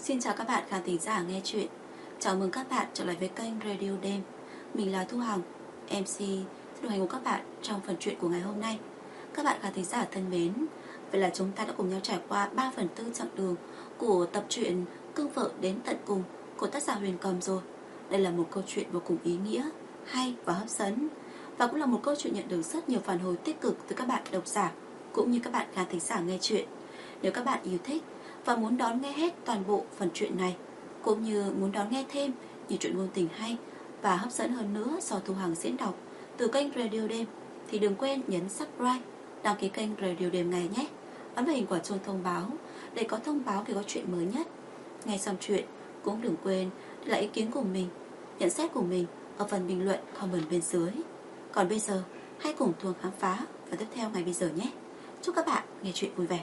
Xin chào các bạn khán thính giả nghe chuyện. Chào mừng các bạn trở lại với kênh Radio Đêm. Mình là Thu Hằng, MC sẽ đồng hành cùng các bạn trong phần chuyện của ngày hôm nay. Các bạn khán thính giả thân mến, vậy là chúng ta đã cùng nhau trải qua 3/4 chặng đường của tập truyện Cưng Vợ Đến Tận Cùng của tác giả Huyền Cầm rồi. Đây là một câu chuyện vô cùng ý nghĩa, hay và hấp dẫn, và cũng là một câu chuyện nhận được rất nhiều phản hồi tích cực từ các bạn độc giả cũng như các bạn khán thính giả nghe chuyện. Nếu các bạn yêu thích và muốn đón nghe hết toàn bộ phần chuyện này, cũng như muốn đón nghe thêm nhiều chuyện ngôn tình hay và hấp dẫn hơn nữa do Thu Hằng diễn đọc từ kênh Radio Đêm, thì đừng quên nhấn subscribe, đăng ký kênh Radio Đêm này nhé. Ấn vào hình quả chuông thông báo để có thông báo khi có chuyện mới nhất. Nghe xong chuyện cũng đừng quên để lại ý kiến của mình, nhận xét của mình ở phần bình luận comment bên dưới. Còn bây giờ hãy cùng Thu khám phá và tiếp theo ngày bây giờ nhé. Chúc các bạn nghe chuyện vui vẻ.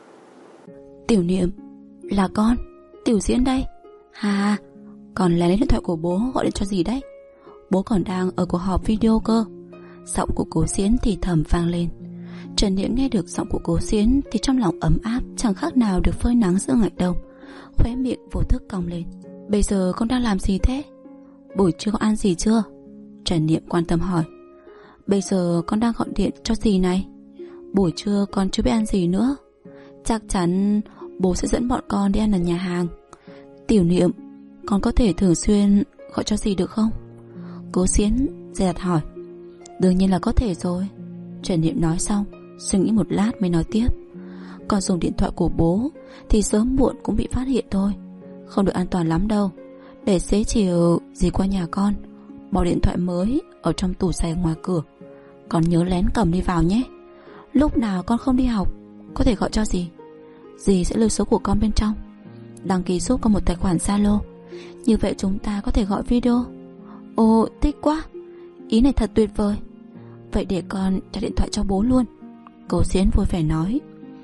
Tiểu Niệm, là con, Tiểu Diễn đây. Hà, còn lấy điện thoại của bố gọi điện cho gì đấy? Bố còn đang ở cuộc họp video cơ. Giọng của Cố Diễn thì thầm vang lên. Trần Niệm nghe được giọng của Cố Diễn thì trong lòng ấm áp chẳng khác nào được phơi nắng giữa ngày đông. Khóe miệng vô thức cong lên. Bây giờ con đang làm gì thế? Buổi trưa con ăn gì chưa? Trần Niệm quan tâm hỏi. Bây giờ con đang gọi điện cho dì này. Buổi trưa con chưa biết ăn gì nữa. Chắc chắn bố sẽ dẫn bọn con đi ăn ở nhà hàng. Tiểu Niệm, con có thể thường xuyên gọi cho dì được không? Cố Diễn dè dặt hỏi. Đương nhiên là có thể rồi. Trần Niệm nói xong, suy nghĩ một lát mới nói tiếp. Con dùng điện thoại của bố thì sớm muộn cũng bị phát hiện thôi, không được an toàn lắm đâu. Để xế chiều dì qua nhà con, bỏ điện thoại mới ở trong tủ giày ngoài cửa. Con nhớ lén cầm đi vào nhé. Lúc nào con không đi học có thể gọi cho dì. Dì sẽ lưu số của con bên trong. Đăng ký giúp con một tài khoản Zalo. Như vậy chúng ta có thể gọi video. Ồ, thích quá. Ý này thật tuyệt vời. Vậy để con trả điện thoại cho bố luôn. Cố Diễn vui vẻ nói.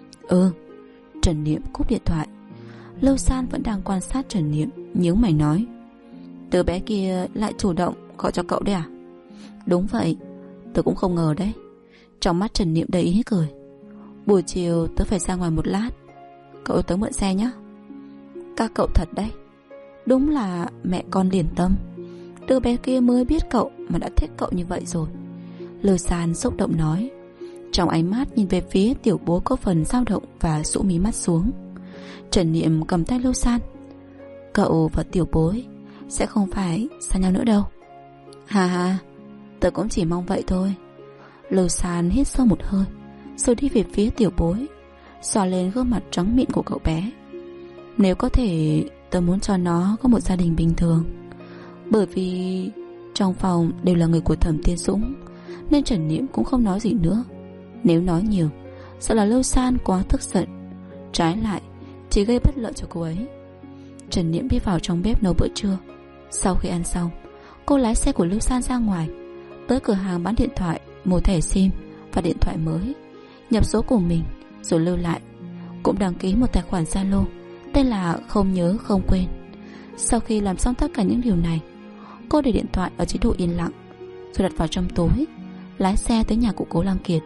Trần Niệm cúp điện thoại. Lâu San vẫn đang quan sát Trần Niệm, nhíu mày nói. Đứa bé kia lại chủ động gọi cho cậu đấy à? Đúng vậy, tớ cũng không ngờ đấy. Trong mắt Trần Niệm đầy ý cười. Buổi chiều tớ phải ra ngoài một lát, cậu tớ mượn xe nhé. Các cậu thật đấy. Đúng là mẹ con liền tâm. Đứa bé kia mới biết cậu mà đã thích cậu như vậy rồi. Lôi San xúc động nói. Trong ánh mắt nhìn về phía tiểu bố có phần dao động và rũ mí mắt xuống. Trần Niệm cầm tay Lôi San. Cậu và tiểu bối sẽ không phải xa nhau nữa đâu. Hà, tớ cũng chỉ mong vậy thôi. Lôi San hít sâu một hơi, rồi đi về phía tiểu bối, xoa lên gương mặt trắng mịn của cậu bé. Nếu có thể, tớ muốn cho nó có một gia đình bình thường. Bởi vì trong phòng đều là người của Thẩm Tiên Dũng, nên Trần Niệm cũng không nói gì nữa. Nếu nói nhiều, sợ là Lôi San quá tức giận, trái lại chỉ gây bất lợi cho cô ấy. Trần Niệm đi vào trong bếp nấu bữa trưa. Sau khi ăn xong, cô lái xe của Lôi San ra ngoài, tới cửa hàng bán điện thoại, mua thẻ sim và điện thoại mới, nhập số của mình rồi lưu lại. Cũng đăng ký một tài khoản Zalo tên là Không Nhớ Không Quên. Sau khi làm xong tất cả những điều này, cô để điện thoại ở chế độ yên lặng, rồi đặt vào trong túi, lái xe tới nhà của Cố Lăng Kiệt.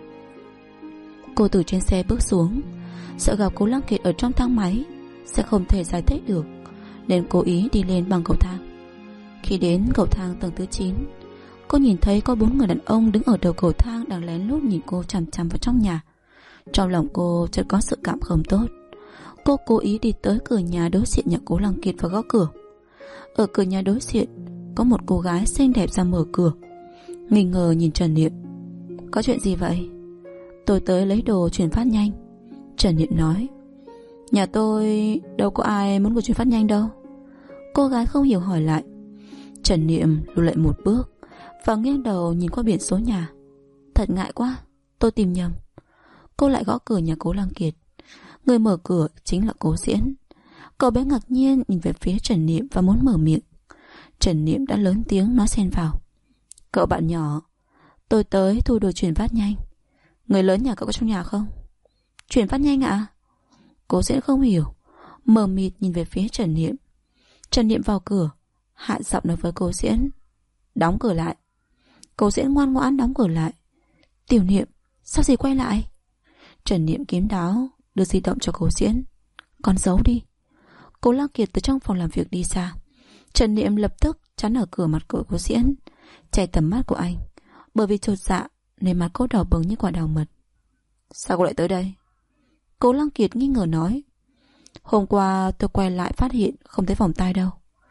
Cô từ trên xe bước xuống, sợ gặp Cố Lăng Kiệt ở trong thang máy sẽ không thể giải thích được, nên cố ý đi lên bằng cầu thang. Khi đến cầu thang tầng thứ 9, cô nhìn thấy có 4 người đàn ông đứng ở đầu cầu thang đang lén lút nhìn cô chằm chằm vào trong nhà. Trong lòng cô chợt có sự cảm không tốt. Cô cố ý đi tới cửa nhà đối diện nhà Cố Lăng Kiệt và gõ cửa. Ở cửa nhà đối diện có một cô gái xinh đẹp ra mở cửa, nghi ngờ nhìn Trần Niệm. Có chuyện gì vậy? Tôi tới lấy đồ chuyển phát nhanh, Trần Niệm nói. Nhà tôi đâu có ai muốn đồ chuyển phát nhanh đâu. Cô gái không hiểu hỏi lại. Trần Niệm lùi lại một bước và nghiêng đầu nhìn qua biển số nhà. Thật ngại quá, tôi tìm nhầm. Cô lại gõ cửa nhà Cố Lăng Kiệt. Người mở cửa chính là Cố Diễn. Cậu bé ngạc nhiên nhìn về phía Trần Niệm và muốn mở miệng. Trần Niệm đã lớn tiếng nói xen vào. Cậu bạn nhỏ, tôi tới thu đồ chuyển phát nhanh. Người lớn nhà cậu có trong nhà không? Chuyển phát nhanh ạ? Cố Diễn không hiểu, mờ mịt nhìn về phía Trần Niệm. Trần Niệm vào cửa, hạ giọng nói với Cố Diễn. Đóng cửa lại. Cố Diễn ngoan ngoãn đóng cửa lại. Tiểu Niệm, sao dì quay lại? Trần Niệm kín đáo đưa di động cho Cố Diễn. Con giấu đi. Cố Lăng Kiệt từ trong phòng làm việc đi ra. Trần Niệm lập tức chắn ở cửa mặt của cô Diễn, che tầm mắt của anh. Bởi vì chột dạ nên mặt cô đỏ bừng như quả đào mật. Sao cô lại tới đây? Cố Lăng Kiệt nghi ngờ nói. Hôm qua tôi quay lại phát hiện không thấy vòng tay đâu.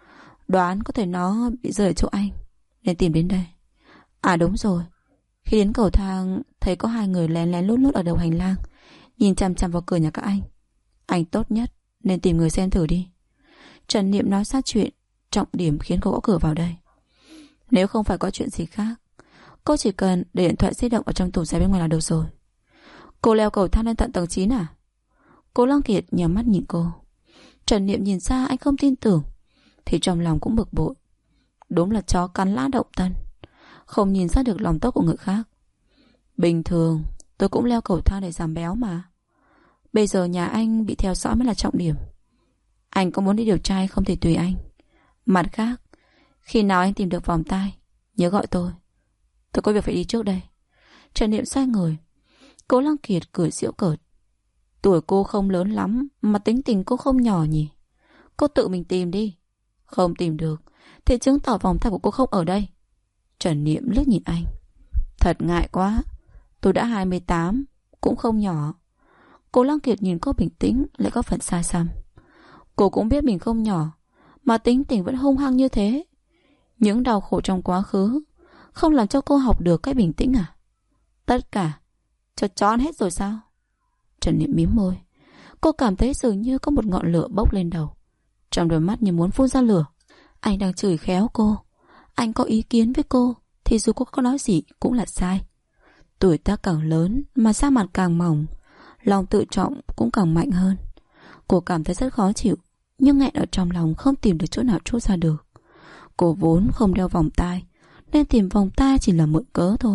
Đoán có thể nó bị rơi ở chỗ anh, nên tìm đến đây. À đúng rồi, khi đến cầu thang thấy có hai người lén lén lút lút ở đầu hành lang, nhìn chằm chằm vào cửa nhà các anh. Anh tốt nhất nên tìm người xem thử đi. Trần Niệm nói sát chuyện, trọng điểm khiến cô gõ cửa vào đây. Nếu không phải có chuyện gì khác, cô chỉ cần để điện thoại di động ở trong tủ giày bên ngoài là được rồi. Cô leo cầu thang lên tận tầng 9 à? Cố Lăng Kiệt nhắm mắt nhìn cô. Trần Niệm nhìn ra anh không tin tưởng, thì trong lòng cũng bực bội. Đúng là chó cắn lã động tân, không nhìn ra được lòng tốt của người khác. Bình thường tôi cũng leo cầu thang để giảm béo mà. Bây giờ nhà anh bị theo dõi mới là trọng điểm. Anh có muốn đi điều tra hay không thì tùy anh. Mặt khác, khi nào anh tìm được vòng tay, nhớ gọi tôi. Tôi có việc phải đi trước đây. Trần Niệm xoay người. Cố Lăng Kiệt cười giễu cợt. Tuổi cô không lớn lắm mà tính tình cô không nhỏ nhỉ. Cô tự mình tìm đi. Không tìm được thì chứng tỏ vòng tay của cô không ở đây. Trần Niệm liếc nhìn anh. Thật ngại quá. Tôi đã 28, cũng không nhỏ. Cố Lăng Kiệt nhìn cô bình tĩnh lại có phần xa xăm. Cô cũng biết mình không nhỏ, mà tính tình vẫn hung hăng như thế. Những đau khổ trong quá khứ không làm cho cô học được cách bình tĩnh à? Tất cả cho chón hết rồi sao? Trần Niệm mím môi. Cô cảm thấy dường như có một ngọn lửa bốc lên đầu, trong đôi mắt như muốn phun ra lửa. Anh đang chửi khéo cô. Anh có ý kiến với cô thì dù cô có nói gì cũng là sai. Tuổi tác càng lớn mà da mặt càng mỏng, lòng tự trọng cũng càng mạnh hơn. Cô cảm thấy rất khó chịu, nhưng nghẹn ở trong lòng không tìm được chỗ nào trút ra được. Cô vốn không đeo vòng tai, nên tìm vòng tai chỉ là mượn cớ thôi.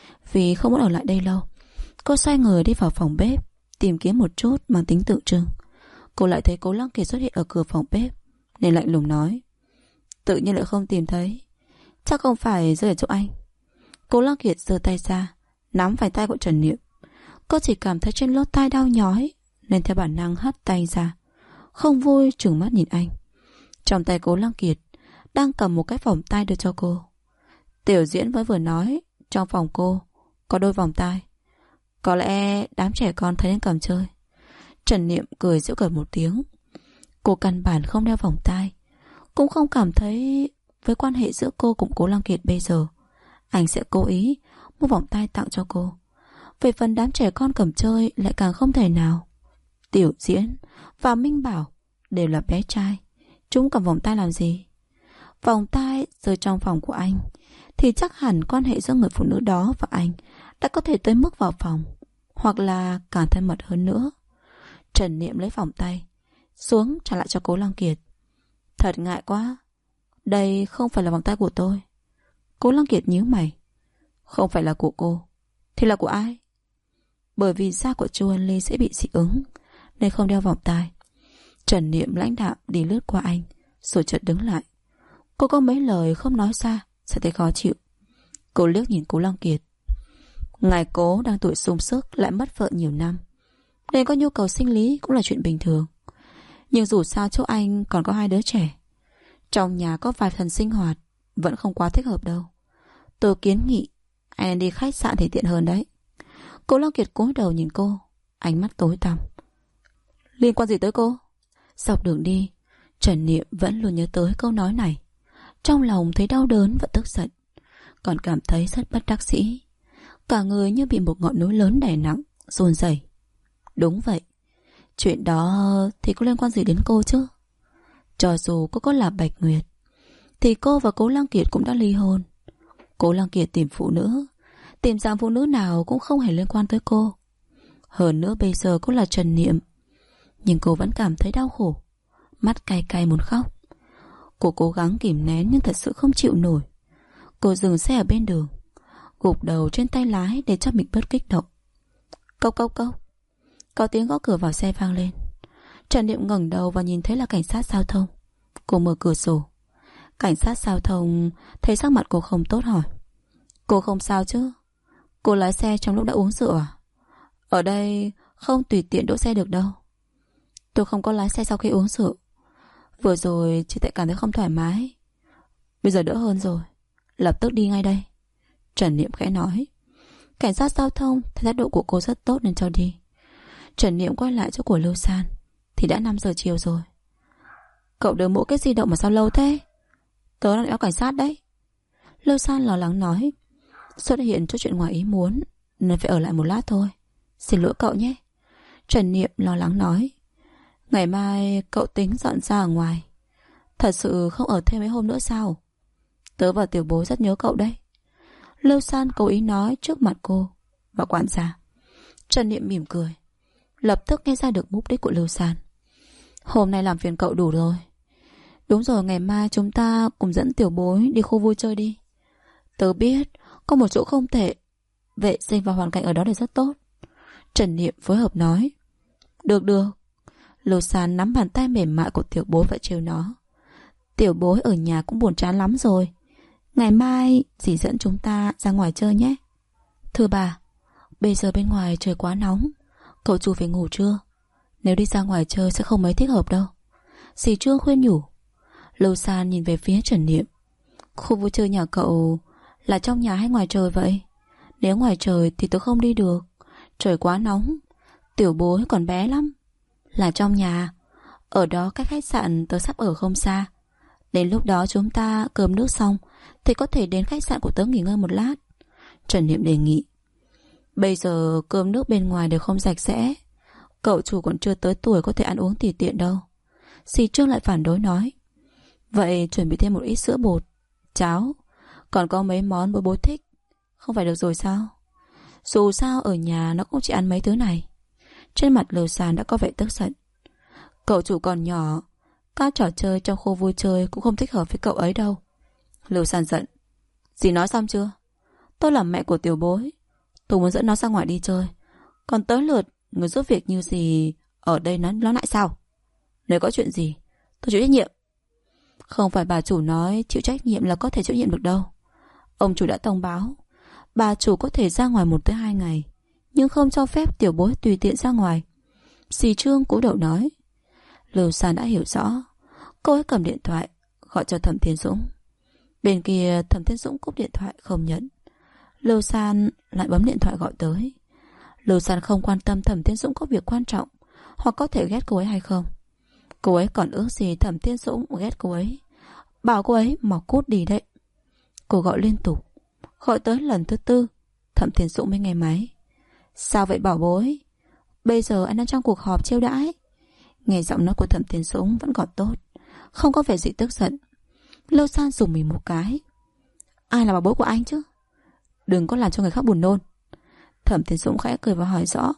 Vì không muốn ở lại đây lâu, cô xoay người đi vào phòng bếp, tìm kiếm một chút mang tính tượng trưng. Cô lại thấy Cố Lăng Kiệt xuất hiện ở cửa phòng bếp, nên lạnh lùng nói. Tự nhiên lại không tìm thấy, chắc không phải rơi ở chỗ anh. Cố Lăng Kiệt giơ tay ra, nắm phải tay của Trần Niệm. Cô chỉ cảm thấy trên lỗ tai đau nhói, nên theo bản năng hất tay ra, không vui trừng mắt nhìn anh. Trong tay Cố Lăng Kiệt đang cầm một cái vòng tay đưa cho cô. Tiểu Diễn mới vừa nói trong phòng cô có đôi vòng tai, có lẽ đám trẻ con thấy nên cầm chơi. Trần Niệm cười giễu cợt một tiếng. Cô căn bản không đeo vòng tai, cũng không cảm thấy với quan hệ giữa cô cùng Cố Lăng Kiệt bây giờ anh sẽ cố ý mua vòng tai tặng cho cô. Về phần đám trẻ con cầm chơi lại càng không thể nào. Tiểu Diễn và Minh Bảo đều là bé trai, chúng cầm vòng tai làm gì? Vòng tai rơi trong phòng của anh thì chắc hẳn quan hệ giữa người phụ nữ đó và anh đã có thể tới mức vào phòng, hoặc là càng thân mật hơn nữa. Trần Niệm lấy vòng tay xuống trả lại cho Cố Lăng Kiệt. Thật ngại quá, đây không phải là vòng tay của tôi. Cố Lăng Kiệt nhíu mày. Không phải là của cô thì là của ai? Bởi vì da của Chu Ân Ly sẽ bị dị ứng nên không đeo vòng tai. Trần Niệm lãnh đạm đi lướt qua anh, rồi chợt đứng lại. Cô có mấy lời không nói ra sẽ thấy khó chịu. Cô liếc nhìn Cố Lăng Kiệt. Ngài Cố đang tuổi sung sức, lại mất vợ nhiều năm, nên có nhu cầu sinh lý cũng là chuyện bình thường. Nhưng dù sao chỗ anh còn có hai đứa trẻ, trong nhà có vài phần sinh hoạt vẫn không quá thích hợp đâu. Tôi kiến nghị anh đi khách sạn thì tiện hơn đấy. Cố Lăng Kiệt cúi đầu nhìn cô, ánh mắt tối tăm. Liên quan gì tới cô? Dọc đường đi, Trần Niệm vẫn luôn nhớ tới câu nói này. Trong lòng thấy đau đớn và tức giận, còn cảm thấy rất bất đắc dĩ. Cả người như bị một ngọn núi lớn đè nặng, run rẩy. Đúng vậy, chuyện đó thì có liên quan gì đến cô chứ? Cho dù cô có là Bạch Nguyệt thì cô và Cố Lăng Kiệt cũng đã ly hôn. Cố Lăng Kiệt tìm phụ nữ, tìm dạng phụ nữ nào cũng không hề liên quan tới cô. Hơn nữa bây giờ cô là Trần Niệm, nhưng cô vẫn cảm thấy đau khổ, mắt cay cay muốn khóc. Cô cố gắng kìm nén nhưng thật sự không chịu nổi. Cô dừng xe ở bên đường, gục đầu trên tay lái để cho mình bớt kích động. Cốc cốc cốc. Có tiếng gõ cửa vào xe vang lên. Trần Niệm ngẩng đầu và nhìn thấy là cảnh sát giao thông. Cô mở cửa sổ. Cảnh sát giao thông thấy sắc mặt cô không tốt hỏi. Cô không sao chứ? Cô lái xe trong lúc đã uống rượu à? Ở đây không tùy tiện đỗ xe được đâu. Tôi không có lái xe sau khi uống rượu. Vừa rồi chỉ tại cảm thấy không thoải mái. Bây giờ đỡ hơn rồi. Lập tức đi ngay đây. Trần Niệm khẽ nói. Cảnh sát giao thông thấy thái độ của cô rất tốt nên cho đi. Trần Niệm quay lại chỗ của Lưu San thì đã 5 giờ chiều rồi. Cậu đưa mũ cái di động mà sao lâu thế? Tớ đang đeo cảnh sát đấy. Lưu San lo lắng nói. Xuất hiện cho chuyện ngoài ý muốn nên phải ở lại một lát thôi. Xin lỗi cậu nhé. Trần Niệm lo lắng nói. Ngày mai cậu tính dọn ra ở ngoài. Thật sự không ở thêm mấy hôm nữa sao? Tớ và tiểu bối rất nhớ cậu đấy. Lưu San cố ý nói trước mặt cô và quản gia. Trần Niệm mỉm cười. Lập tức nghe ra được mục đích của Lưu San. Hôm nay làm phiền cậu đủ rồi. Đúng rồi, ngày mai chúng ta cùng dẫn tiểu bối đi khu vui chơi đi. Tớ biết có một chỗ không tệ. Vệ sinh và hoàn cảnh ở đó đều rất tốt. Trần Niệm phối hợp nói. Được được. Lưu San nắm bàn tay mềm mại của tiểu bối và trêu nó. Tiểu bối ở nhà cũng buồn chán lắm rồi. Ngày mai dì dẫn chúng ta ra ngoài chơi nhé. Thưa bà, bây giờ bên ngoài trời quá nóng. Cậu chủ phải ngủ trưa. Nếu đi ra ngoài chơi sẽ không mấy thích hợp đâu. Dì Trương khuyên nhủ. Lưu San nhìn về phía Trần Niệm. Khu vui chơi nhà cậu là trong nhà hay ngoài trời vậy? Nếu ngoài trời thì tớ không đi được. Trời quá nóng. Tiểu bối còn bé lắm. Là trong nhà. Ở đó cách khách sạn tớ sắp ở không xa. Đến lúc đó chúng ta cơm nước xong thì có thể đến khách sạn của tớ nghỉ ngơi một lát. Trần Niệm đề nghị. Bây giờ cơm nước bên ngoài đều không sạch sẽ. Cậu chủ còn chưa tới tuổi có thể ăn uống tùy tiện đâu. Dì Trương lại phản đối nói. Vậy chuẩn bị thêm một ít sữa bột, cháo, còn có mấy món bố thích. Không phải được rồi sao? Dù sao ở nhà nó cũng chỉ ăn mấy thứ này. Trên mặt Lưu San đã có vẻ tức giận. Cậu chủ còn nhỏ, các trò chơi trong khu vui chơi cũng không thích hợp với cậu ấy đâu. Lưu San giận. Dì nói xong chưa? Tôi là mẹ của tiểu bối. Tôi muốn dẫn nó ra ngoài đi chơi. Còn tới lượt người giúp việc như dì ở đây nó lại sao? Nếu có chuyện gì tôi chịu trách nhiệm. Không phải bà chủ nói chịu trách nhiệm là có thể chịu nhiệm được đâu. Ông chủ đã thông báo bà chủ có thể ra ngoài 1 tới 2 ngày, nhưng không cho phép tiểu bối tùy tiện ra ngoài. Dì Trương cúi đầu nói. Lưu San đã hiểu rõ. Cô ấy cầm điện thoại gọi cho Thẩm Thiên Dũng. Bên kia Thẩm Thiên Dũng cúp điện thoại không nhận. Lưu San lại bấm điện thoại gọi tới. Lưu San không quan tâm Thẩm Thiên Dũng có việc quan trọng hoặc có thể ghét cô ấy hay không. Cô ấy còn ước gì Thẩm Thiên Dũng ghét cô ấy, bảo cô ấy mau cút đi đấy. Cô gọi liên tục. Gọi tới lần thứ 4, Thẩm Thiên Dũng mới nghe máy. Sao vậy bảo bối? Bây giờ anh đang trong cuộc họp chiêu đãi. Nghe giọng nói của Thẩm Thiên Dũng vẫn còn tốt, không có vẻ gì tức giận. Lưu San dùng mình một cái. Ai là bảo bối của anh chứ? Đừng có làm cho người khác buồn nôn. Thẩm Thiên Dũng khẽ cười và hỏi rõ.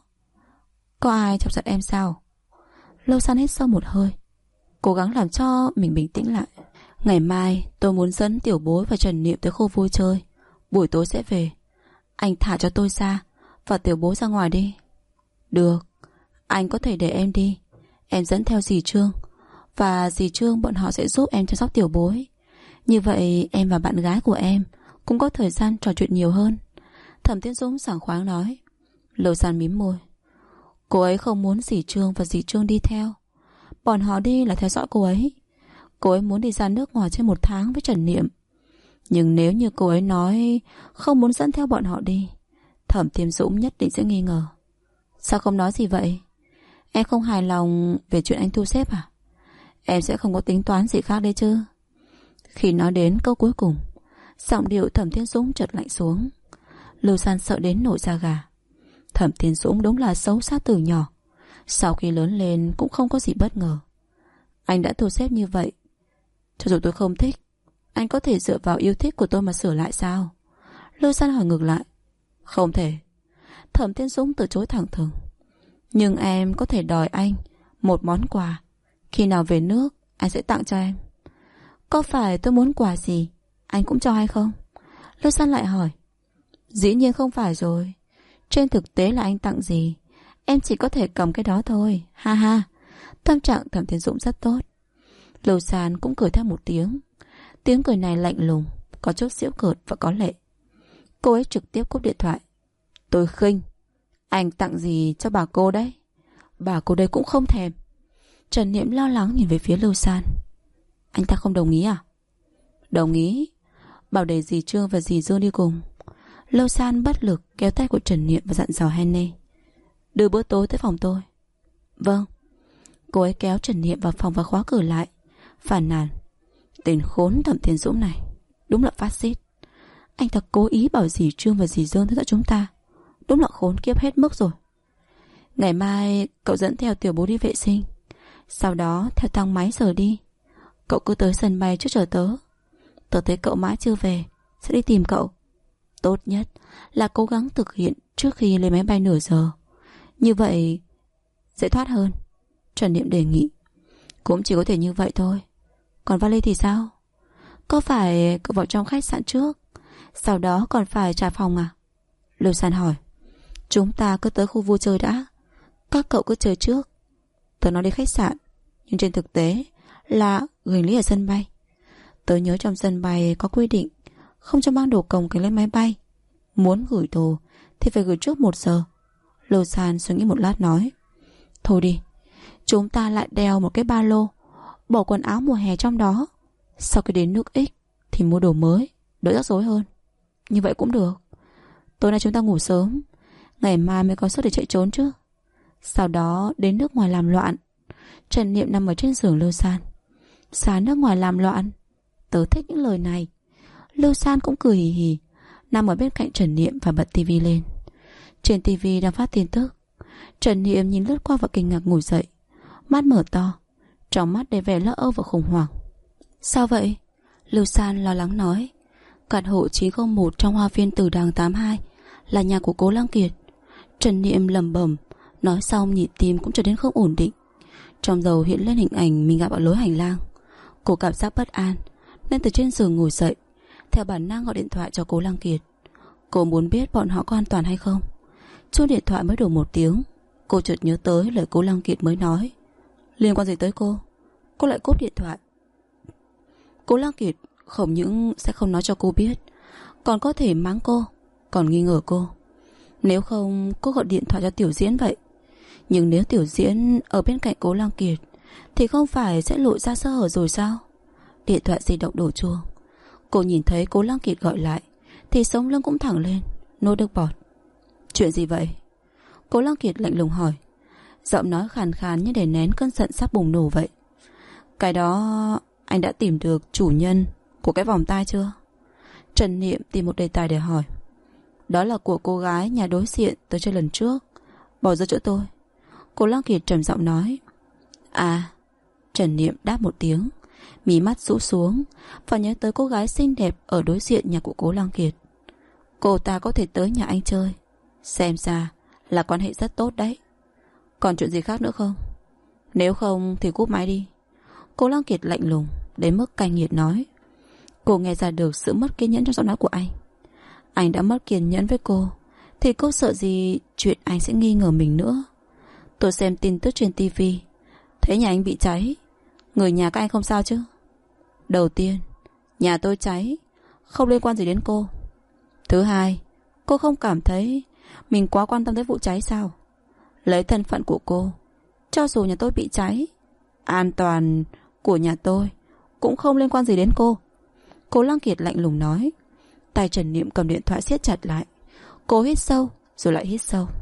Có ai chọc giận em sao? Lưu San hít sâu một hơi, cố gắng làm cho mình bình tĩnh lại. Ngày mai tôi muốn dẫn tiểu bối và Trần Niệm tới khu vui chơi. Buổi tối sẽ về. Anh thả cho tôi ra và tiểu bối ra ngoài đi. Được, anh có thể để em đi. Em dẫn theo dì Trương, và dì Trương bọn họ sẽ giúp em chăm sóc tiểu bối. Như vậy em và bạn gái của em cũng có thời gian trò chuyện nhiều hơn. Thẩm Thiên Dũng sảng khoái nói. Lưu San mím môi. Cô ấy không muốn dì Trương và dì Trương đi theo. Bọn họ đi là theo dõi cô ấy. Cô ấy muốn đi ra nước ngoài trên 1 tháng với Trần Niệm. Nhưng nếu như cô ấy nói không muốn dẫn theo bọn họ đi, Thẩm Thiên Dũng nhất định sẽ nghi ngờ. Sao không nói gì vậy? Em không hài lòng về chuyện anh thu xếp à? Em sẽ không có tính toán gì khác đấy chứ? Khi nói đến câu cuối cùng, giọng điệu Thẩm Thiên Dũng chợt lạnh xuống. Lưu San sợ đến nổi da gà. Thẩm Thiên Dũng đúng là xấu xa từ nhỏ. Sau khi lớn lên cũng không có gì bất ngờ. Anh đã thu xếp như vậy, cho dù tôi không thích, anh có thể dựa vào yêu thích của tôi mà sửa lại sao? Lưu San hỏi ngược lại. Không thể. Thẩm Thiên Dũng từ chối thẳng thừng. Nhưng em có thể đòi anh một món quà. Khi nào về nước anh sẽ tặng cho em. Có phải tôi muốn quà gì anh cũng cho hay không? Lưu San lại hỏi. Dĩ nhiên không phải rồi. Trên thực tế là anh tặng gì em chỉ có thể cầm cái đó thôi. Ha ha. Tâm trạng Thẩm Thiên Dũng rất tốt. Lưu San cũng cười theo một tiếng. Tiếng cười này lạnh lùng, có chút giễu cợt và có lệ. Cô ấy trực tiếp cúp điện thoại. Tôi khinh. Anh tặng gì cho bà cô đấy? Bà cô đây cũng không thèm. Trần Niệm lo lắng nhìn về phía Lưu San. Anh ta không đồng ý à? Đồng ý. Bảo để dì Trương và dì Dương đi cùng. Lâu San bất lực kéo tay của Trần Niệm và dặn dò Henny: đưa bữa tối tới phòng tôi. Vâng. Cô ấy kéo Trần Niệm vào phòng và khóa cửa lại, phàn nàn: tên khốn Thẩm Thiên Dũng này đúng là phát xít. Anh ta cố ý bảo dì Trương và dì Dương theo dõi chúng ta. Đúng là khốn kiếp hết mức rồi. Ngày mai cậu dẫn theo tiểu bố đi vệ sinh, sau đó theo thang máy rời đi. Cậu cứ tới sân bay trước chờ tớ. Tớ thấy cậu mãi chưa về, sẽ đi tìm cậu. Tốt nhất là cố gắng thực hiện trước khi lên máy bay nửa giờ, như vậy dễ thoát hơn, Trần Niệm đề nghị. Cũng chỉ có thể như vậy thôi. Còn vali thì sao? Có phải cậu vào trong khách sạn trước, sau đó còn phải trả phòng à? Lưu San hỏi. Chúng ta cứ tới khu vui chơi đã. Các cậu cứ chơi trước. Tớ nói đi khách sạn, nhưng trên thực tế là gửi hành lý ở sân bay. Tớ nhớ trong sân bay có quy định không cho mang đồ cồng kềnh lên máy bay. Muốn gửi đồ thì phải gửi trước 1 giờ. Lưu San suy nghĩ một lát nói: thôi đi, chúng ta lại đeo một cái ba lô, bỏ quần áo mùa hè trong đó. Sau khi đến nước X thì mua đồ mới, đỡ rắc rối hơn. Như vậy cũng được. Tối nay chúng ta ngủ sớm, ngày mai mới có sức để chạy trốn chứ. Sau đó đến nước ngoài làm loạn. Trần Niệm nằm ở trên giường Lưu San. Ra nước ngoài làm loạn? Tớ thích những lời này. Lưu San cũng cười hì hì, nằm ở bên cạnh Trần Niệm và bật tivi lên. Trên tivi đang phát tin tức. Trần Niệm nhìn lướt qua và kinh ngạc ngồi dậy, mắt mở to, trong mắt đầy vẻ lo âu và khủng hoảng. Sao vậy? Lưu San lo lắng nói. Căn hộ 901 trong hoa viên Tử Đàng 82 là nhà của Cố Lăng Kiệt. Trần Niệm lẩm bẩm, nói xong nhịp tim cũng trở nên không ổn định. Trong đầu hiện lên hình ảnh mình gặp ở lối hành lang. Cô cảm giác bất an nên từ trên giường ngồi dậy, theo bản năng gọi điện thoại cho Cố Lăng Kiệt. Cô muốn biết bọn họ có an toàn hay không. Chuông điện thoại mới đổ 1 tiếng, cô chợt nhớ tới lời Cố Lăng Kiệt mới nói. Liên quan gì tới cô? Cô lại cúp điện thoại. Cố Lăng Kiệt không những sẽ không nói cho cô biết, còn có thể mắng cô, còn nghi ngờ cô. Nếu không cô gọi điện thoại cho Tiểu Diễn vậy. Nhưng nếu Tiểu Diễn ở bên cạnh Cố Lăng Kiệt thì không phải sẽ lộ ra sơ hở rồi sao? Điện thoại di động đổ chuông. Cô nhìn thấy Cố Lăng Kiệt gọi lại thì sống lưng cũng thẳng lên, nốt nước bọt. Chuyện gì vậy? Cố Lăng Kiệt lạnh lùng hỏi, giọng nói khàn khàn như để nén cơn giận sắp bùng nổ vậy. Cái đó anh đã tìm được chủ nhân của cái vòng tai chưa? Trần Niệm tìm một đề tài để hỏi. Đó là của cô gái nhà đối diện tới chơi lần trước, bỏ ra chỗ tôi. Cố Lăng Kiệt trầm giọng nói. À. Trần Niệm đáp một tiếng, mí mắt rũ xuống và nhớ tới cô gái xinh đẹp ở đối diện nhà của Cố Lăng Kiệt. Cô ta có thể tới nhà anh chơi, xem ra là quan hệ rất tốt đấy. Còn chuyện gì khác nữa không? Nếu không thì cúp máy đi. Cố Lăng Kiệt lạnh lùng đến mức cay nghiệt nói. Cô nghe ra được sự mất kiên nhẫn trong giọng nói của anh. Anh đã mất kiên nhẫn với cô thì cô sợ gì chuyện anh sẽ nghi ngờ mình nữa. Tôi xem tin tức trên tivi, thấy nhà anh bị cháy. Người nhà các anh không sao chứ? Đầu tiên, nhà tôi cháy không liên quan gì đến cô. Thứ hai, cô không cảm thấy mình quá quan tâm tới vụ cháy sao? Lấy thân phận của cô, cho dù nhà tôi bị cháy, an toàn của nhà tôi cũng không liên quan gì đến cô. Cố Lăng Kiệt lạnh lùng nói. Tay Trần Niệm cầm điện thoại siết chặt lại. Cô hít sâu rồi lại hít sâu.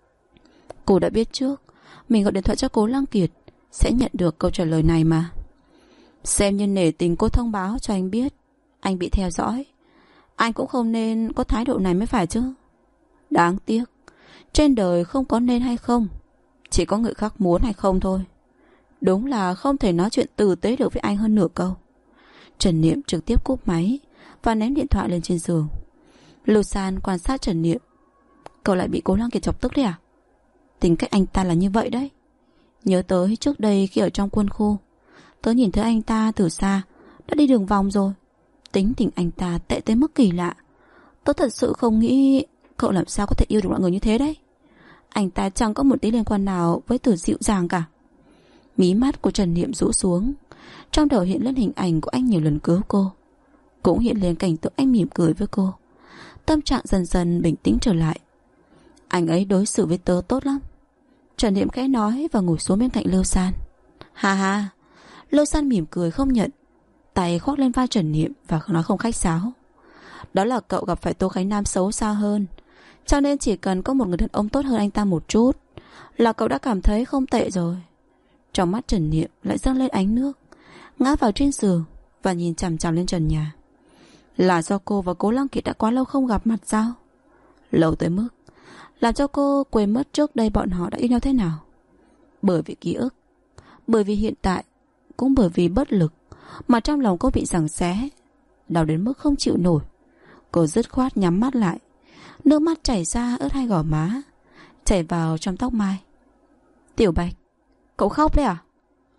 Cô đã biết trước mình gọi điện thoại cho Cố Lăng Kiệt sẽ nhận được câu trả lời này mà. Xem như nể tình cô thông báo cho anh biết anh bị theo dõi. Anh cũng không nên có thái độ này mới phải chứ. Đáng tiếc, trên đời không có nên hay không, chỉ có người khác muốn hay không thôi. Đúng là không thể nói chuyện tử tế được với anh hơn nửa câu. Trần Niệm trực tiếp cúp máy và ném điện thoại lên trên giường. Lưu San quan sát Trần Niệm. Cậu lại bị Cố Lăng Kiệt chọc tức đấy à? Tính cách anh ta là như vậy đấy. Nhớ tới trước đây khi ở trong quân khu, tớ nhìn thấy anh ta từ xa đã đi đường vòng rồi. Tính tình anh ta tệ tới mức kỳ lạ. Tớ thật sự không nghĩ cậu làm sao có thể yêu được mọi người như thế đấy. Anh ta chẳng có một tí liên quan nào với Tử dịu dàng cả. Mí mắt của Trần Niệm rũ xuống. Trong đầu hiện lên hình ảnh của anh nhiều lần cứu cô, cũng hiện lên cảnh tượng anh mỉm cười với cô. Tâm trạng dần dần bình tĩnh trở lại. Anh ấy đối xử với tớ tốt lắm, Trần Niệm khẽ nói và ngồi xuống bên cạnh Lưu San. Ha ha. Lưu San mỉm cười không nhận, tay khoác lên vai Trần Niệm và nói không khách sáo. Đó là cậu gặp phải Tô Khánh Nam xấu xa hơn, cho nên chỉ cần có một người đàn ông tốt hơn anh ta một chút là cậu đã cảm thấy không tệ rồi. Trong mắt Trần Niệm lại dâng lên ánh nước, ngã vào trên giường và nhìn chằm chằm lên trần nhà. Là do cô và Cố Lăng Kiệt đã quá lâu không gặp mặt sao? Lâu tới mức làm cho cô quên mất trước đây bọn họ đã yêu nhau thế nào. Bởi vì ký ức, bởi vì hiện tại, cũng bởi vì bất lực mà trong lòng cô bị giằng xé, đau đến mức không chịu nổi. Cô dứt khoát nhắm mắt lại, nước mắt chảy ra ướt hai gò má, chảy vào trong tóc mai. Tiểu Bạch, cậu khóc đấy à?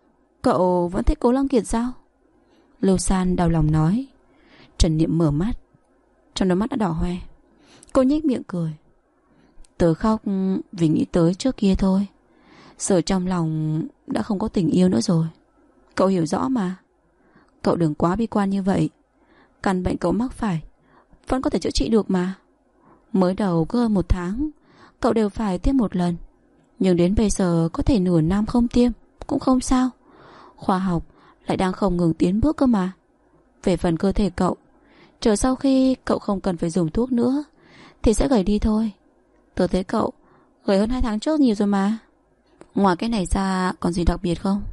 Cậu vẫn thích Cố Lăng Kiệt sao? Lưu San đau lòng nói. Trần Niệm mở mắt, trong đôi mắt đã đỏ hoe. Cô nhếch miệng cười. Tớ khóc vì nghĩ tới trước kia thôi. Giờ trong lòng đã không có tình yêu nữa rồi. Cậu hiểu rõ mà. Cậu đừng quá bi quan như vậy. Căn bệnh cậu mắc phải vẫn có thể chữa trị được mà. Mới đầu cứ hơn 1 tháng cậu đều phải tiêm 1 lần, nhưng đến bây giờ có thể nửa năm không tiêm cũng không sao. Khoa học lại đang không ngừng tiến bước cơ mà. Về phần cơ thể cậu, chờ sau khi cậu không cần phải dùng thuốc nữa thì sẽ gầy đi thôi. Tớ thấy cậu gầy hơn 2 tháng trước nhiều rồi mà. Ngoài cái này ra còn gì đặc biệt không?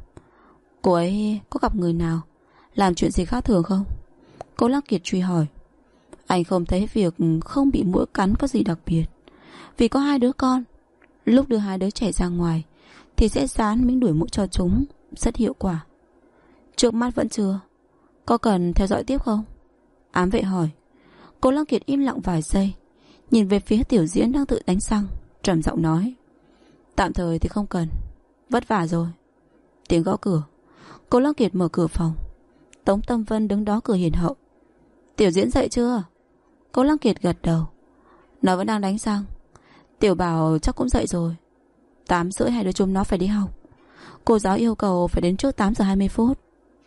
Cô ấy có gặp người nào làm chuyện gì khác thường không? Cố Lăng Kiệt truy hỏi. Anh không thấy việc không bị muỗi cắn có gì đặc biệt. Vì có 2 đứa con, lúc đưa 2 đứa trẻ ra ngoài thì sẽ dán miếng đuổi muỗi cho chúng, rất hiệu quả. Trước mắt vẫn chưa. Có cần theo dõi tiếp không? Ám vệ hỏi. Cố Lăng Kiệt im lặng vài giây, nhìn về phía Tiểu Diễn đang tự đánh răng, trầm giọng nói. Tạm thời thì không cần, vất vả rồi. Tiếng gõ cửa. Cố Lăng Kiệt mở cửa phòng. Tống Tâm Vân đứng đó cười hiền hậu. Tiểu Diễn dậy chưa? Cố Lăng Kiệt gật đầu. Nó vẫn đang đánh răng. Tiểu Bảo chắc cũng dậy rồi. 8:30 hai đứa chúng nó phải đi học. Cô giáo yêu cầu phải đến trước 8 giờ 20 phút.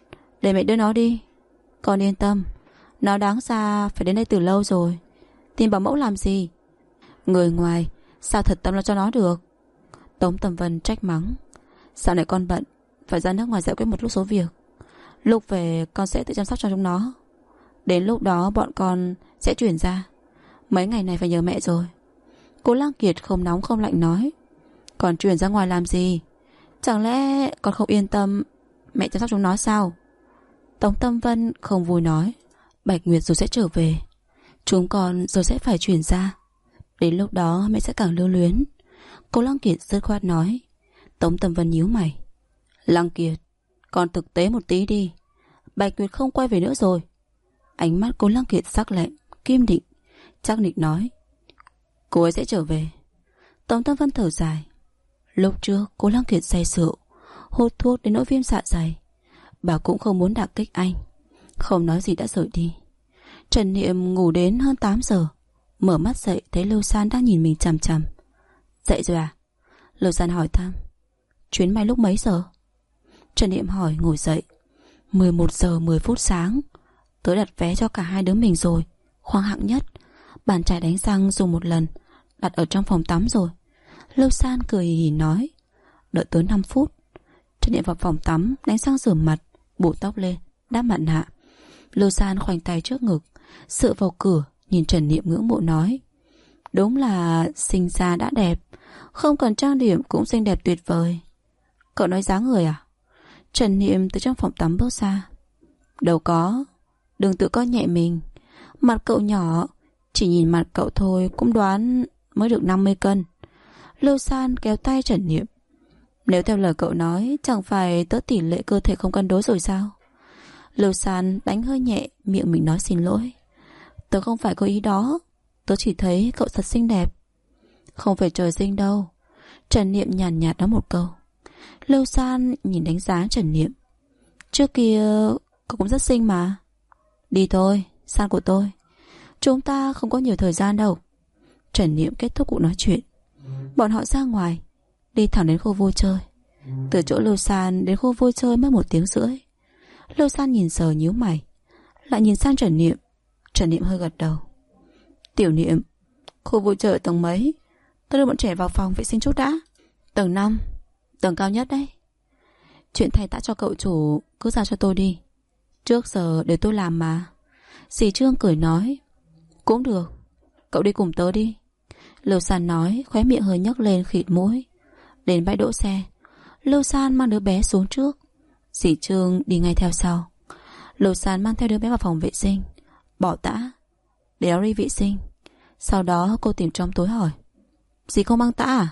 Để mẹ đưa nó đi. Con yên tâm, nó đáng ra phải đến đây từ lâu rồi. Tìm bảo mẫu làm gì? Người ngoài sao thật tâm lo cho nó được? Tống Tâm Vân trách mắng. Dạo này con bận, phải ra nước ngoài giải quyết một lúc số việc. Lúc về con sẽ tự chăm sóc cho chúng nó. Đến lúc đó bọn con sẽ chuyển ra. Mấy ngày này phải nhờ mẹ rồi. Cố Lăng Kiệt không nóng không lạnh nói. Còn chuyển ra ngoài làm gì? Chẳng lẽ con không yên tâm mẹ chăm sóc chúng nó sao? Tống Tâm Vân không vui nói. Bạch Nguyệt rồi sẽ trở về, chúng con rồi sẽ phải chuyển ra. Đến lúc đó mẹ sẽ càng lưu luyến. Cố Lăng Kiệt dứt khoát nói. Tống Tâm Vân nhíu mày. Lăng Kiệt, con thực tế một tí đi. Bạch Nguyệt không quay về nữa rồi. Ánh mắt Cố Lăng Kiệt sắc lạnh, kiên định, chắc nịch nói. Cô ấy sẽ trở về. Tống Tâm Vân thở dài. Lúc trước Cố Lăng Kiệt say rượu, hút thuốc đến nỗi viêm dạ dày. Bà cũng không muốn đả kích anh, không nói gì đã rời đi. Trần Niệm ngủ đến hơn 8 giờ, mở mắt dậy thấy Lưu San đang nhìn mình chằm chằm. Dậy rồi à? Lưu San hỏi thăm. Chuyến bay lúc mấy giờ? Trần Niệm hỏi ngồi dậy. 11 giờ 10 phút sáng. Tớ đặt vé cho cả 2 đứa mình rồi, khoang hạng nhất. Bàn chải đánh răng dùng 1 lần, đặt ở trong phòng tắm rồi. Lưu San cười hì hì nói. Đợi tới 5 phút. Trần Niệm vào phòng tắm, đánh răng rửa mặt, bù tóc lên, đắp mặt nạ. Lưu San khoanh tay trước ngực, dựa vào cửa, nhìn Trần Niệm ngưỡng mộ nói. Đúng là sinh ra đã đẹp, không cần trang điểm cũng xinh đẹp tuyệt vời. Cậu nói dáng người à? Trần Niệm từ trong phòng tắm bước ra. Đâu có, đừng tự coi nhẹ mình. Mặt cậu nhỏ, chỉ nhìn mặt cậu thôi cũng đoán mới được 50 cân. Lưu San kéo tay Trần Niệm. Nếu theo lời cậu nói, chẳng phải tớ tỷ lệ cơ thể không cân đối rồi sao? Lưu San đánh hơi nhẹ, miệng mình nói xin lỗi. Tớ không phải có ý đó, tớ chỉ thấy cậu thật xinh đẹp. Không phải trời sinh đâu. Trần Niệm nhàn nhạt nói một câu. Lưu San nhìn đánh giá Trần Niệm. Trước kia cậu cũng rất xinh mà. Đi thôi, San của tôi. Chúng ta không có nhiều thời gian đâu. Trần Niệm kết thúc cuộc nói chuyện. Bọn họ ra ngoài, đi thẳng đến khu vui chơi. Từ chỗ Lưu San đến khu vui chơi mất 1 tiếng rưỡi. Lưu San nhìn giờ nhíu mày, lại nhìn sang Trần Niệm. Trần Niệm hơi gật đầu. Tiểu Niệm, khu vui chơi ở tầng mấy? Tôi đưa bọn trẻ vào phòng vệ sinh chút đã. Tầng 5, tầng cao nhất đấy. Chuyện thay tã cho cậu chủ cứ giao cho tôi đi. Trước giờ để tôi làm mà. Dì Trương cười nói. Cũng được, cậu đi cùng tớ đi. Lưu San nói, khóe miệng hơi nhấc lên khịt mũi. Đến bãi đỗ xe, Lưu San mang đứa bé xuống trước, dì Trương đi ngay theo sau. Lưu San mang theo đứa bé vào phòng vệ sinh, bỏ tã để nó đi vệ sinh. Sau đó cô tìm trong túi hỏi, dì không mang tã à?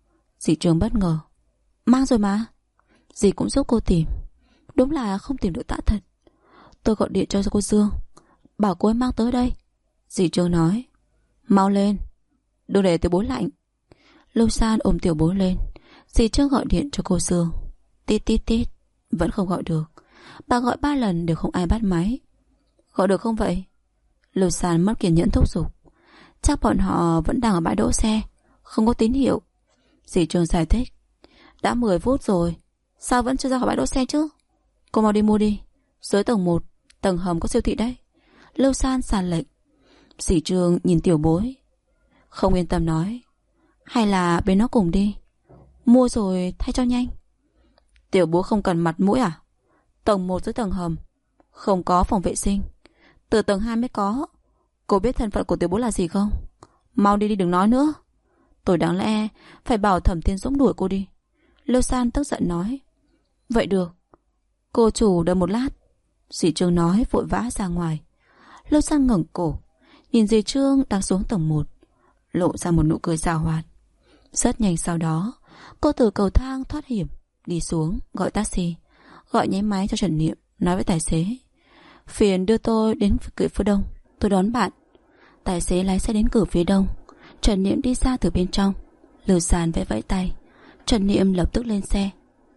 Dì Trương bất ngờ, mang rồi mà. Dì cũng giúp cô tìm. Đúng là không tìm được tã thật. Tôi gọi điện cho cô Dương, bảo cô ấy mang tới đây. Dì Trương nói, mau lên, đừng để tiểu bối lạnh. Lưu San ôm tiểu bối lên. Dì Trương gọi điện cho cô Dương. Tít tít tít, vẫn không gọi được. Bà gọi 3 lần đều không ai bắt máy. Gọi được không vậy? Lưu San mất kiên nhẫn thúc giục. Chắc bọn họ vẫn đang ở bãi đỗ xe, không có tín hiệu. Dì Trương giải thích, đã 10 phút rồi, sao vẫn chưa ra khỏi bãi đỗ xe chứ? Cô mau đi mua đi, dưới tầng 1, tầng hầm có siêu thị đấy. Lưu San sàn lệnh. Dì Trương nhìn tiểu bối, không yên tâm nói, hay là bên nó cùng đi, mua rồi thay cho nhanh. Tiểu bố không cần mặt mũi à? Tầng 1 dưới tầng hầm không có phòng vệ sinh, từ tầng 2 mới có. Cô biết thân phận của tiểu bố là gì không? Mau đi đi, đừng nói nữa. Tôi đáng lẽ phải bảo Thẩm Thiên Dũng đuổi cô đi. Lưu San tức giận nói. Vậy được, cô chủ đợi một lát. Dì Trương nói vội vã ra ngoài. Lưu San ngẩng cổ nhìn dì Trương đang xuống tầng 1, lộ ra một nụ cười giảo hoạt. Rất nhanh sau đó, cô từ cầu thang thoát hiểm đi xuống, gọi taxi, gọi nháy máy cho Trần Niệm, nói với tài xế, phiền đưa tôi đến cửa phía đông, tôi đón bạn. Tài xế lái xe đến cửa phía đông. Trần Niệm đi ra từ bên trong. Lưu San vẫy vẫy tay. Trần Niệm lập tức lên xe.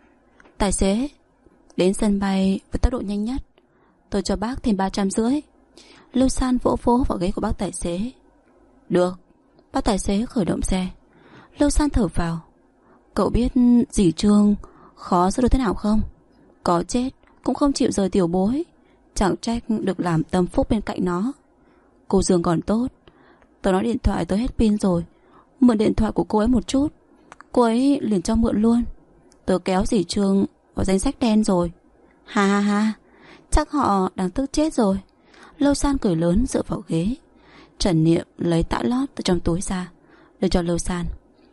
Tài xế, đến sân bay với tốc độ nhanh nhất, tôi cho bác thêm 350. Lưu San vỗ vỗ vào ghế của bác tài xế. Được. Bác tài xế khởi động xe. Lưu San thở vào. Cậu biết dì Trương khó giữ được thế nào không? Có chết cũng không chịu rời tiểu bối. Chẳng trách được làm tâm phúc bên cạnh nó. Cô Dương còn tốt, tớ nói điện thoại tớ hết pin rồi, mượn điện thoại của cô ấy một chút, cô ấy liền cho mượn luôn. Tớ kéo dì Trương vào danh sách đen rồi. Ha ha ha, chắc họ đang tức chết rồi. Lưu San cười lớn dựa vào ghế. Trần Niệm lấy tã lót từ trong túi ra, đưa cho Lưu San.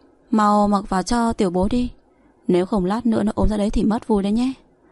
Mau mặc vào cho tiểu bố đi, nếu không lát nữa nó ôm ra đấy thì mất vui đấy nhé.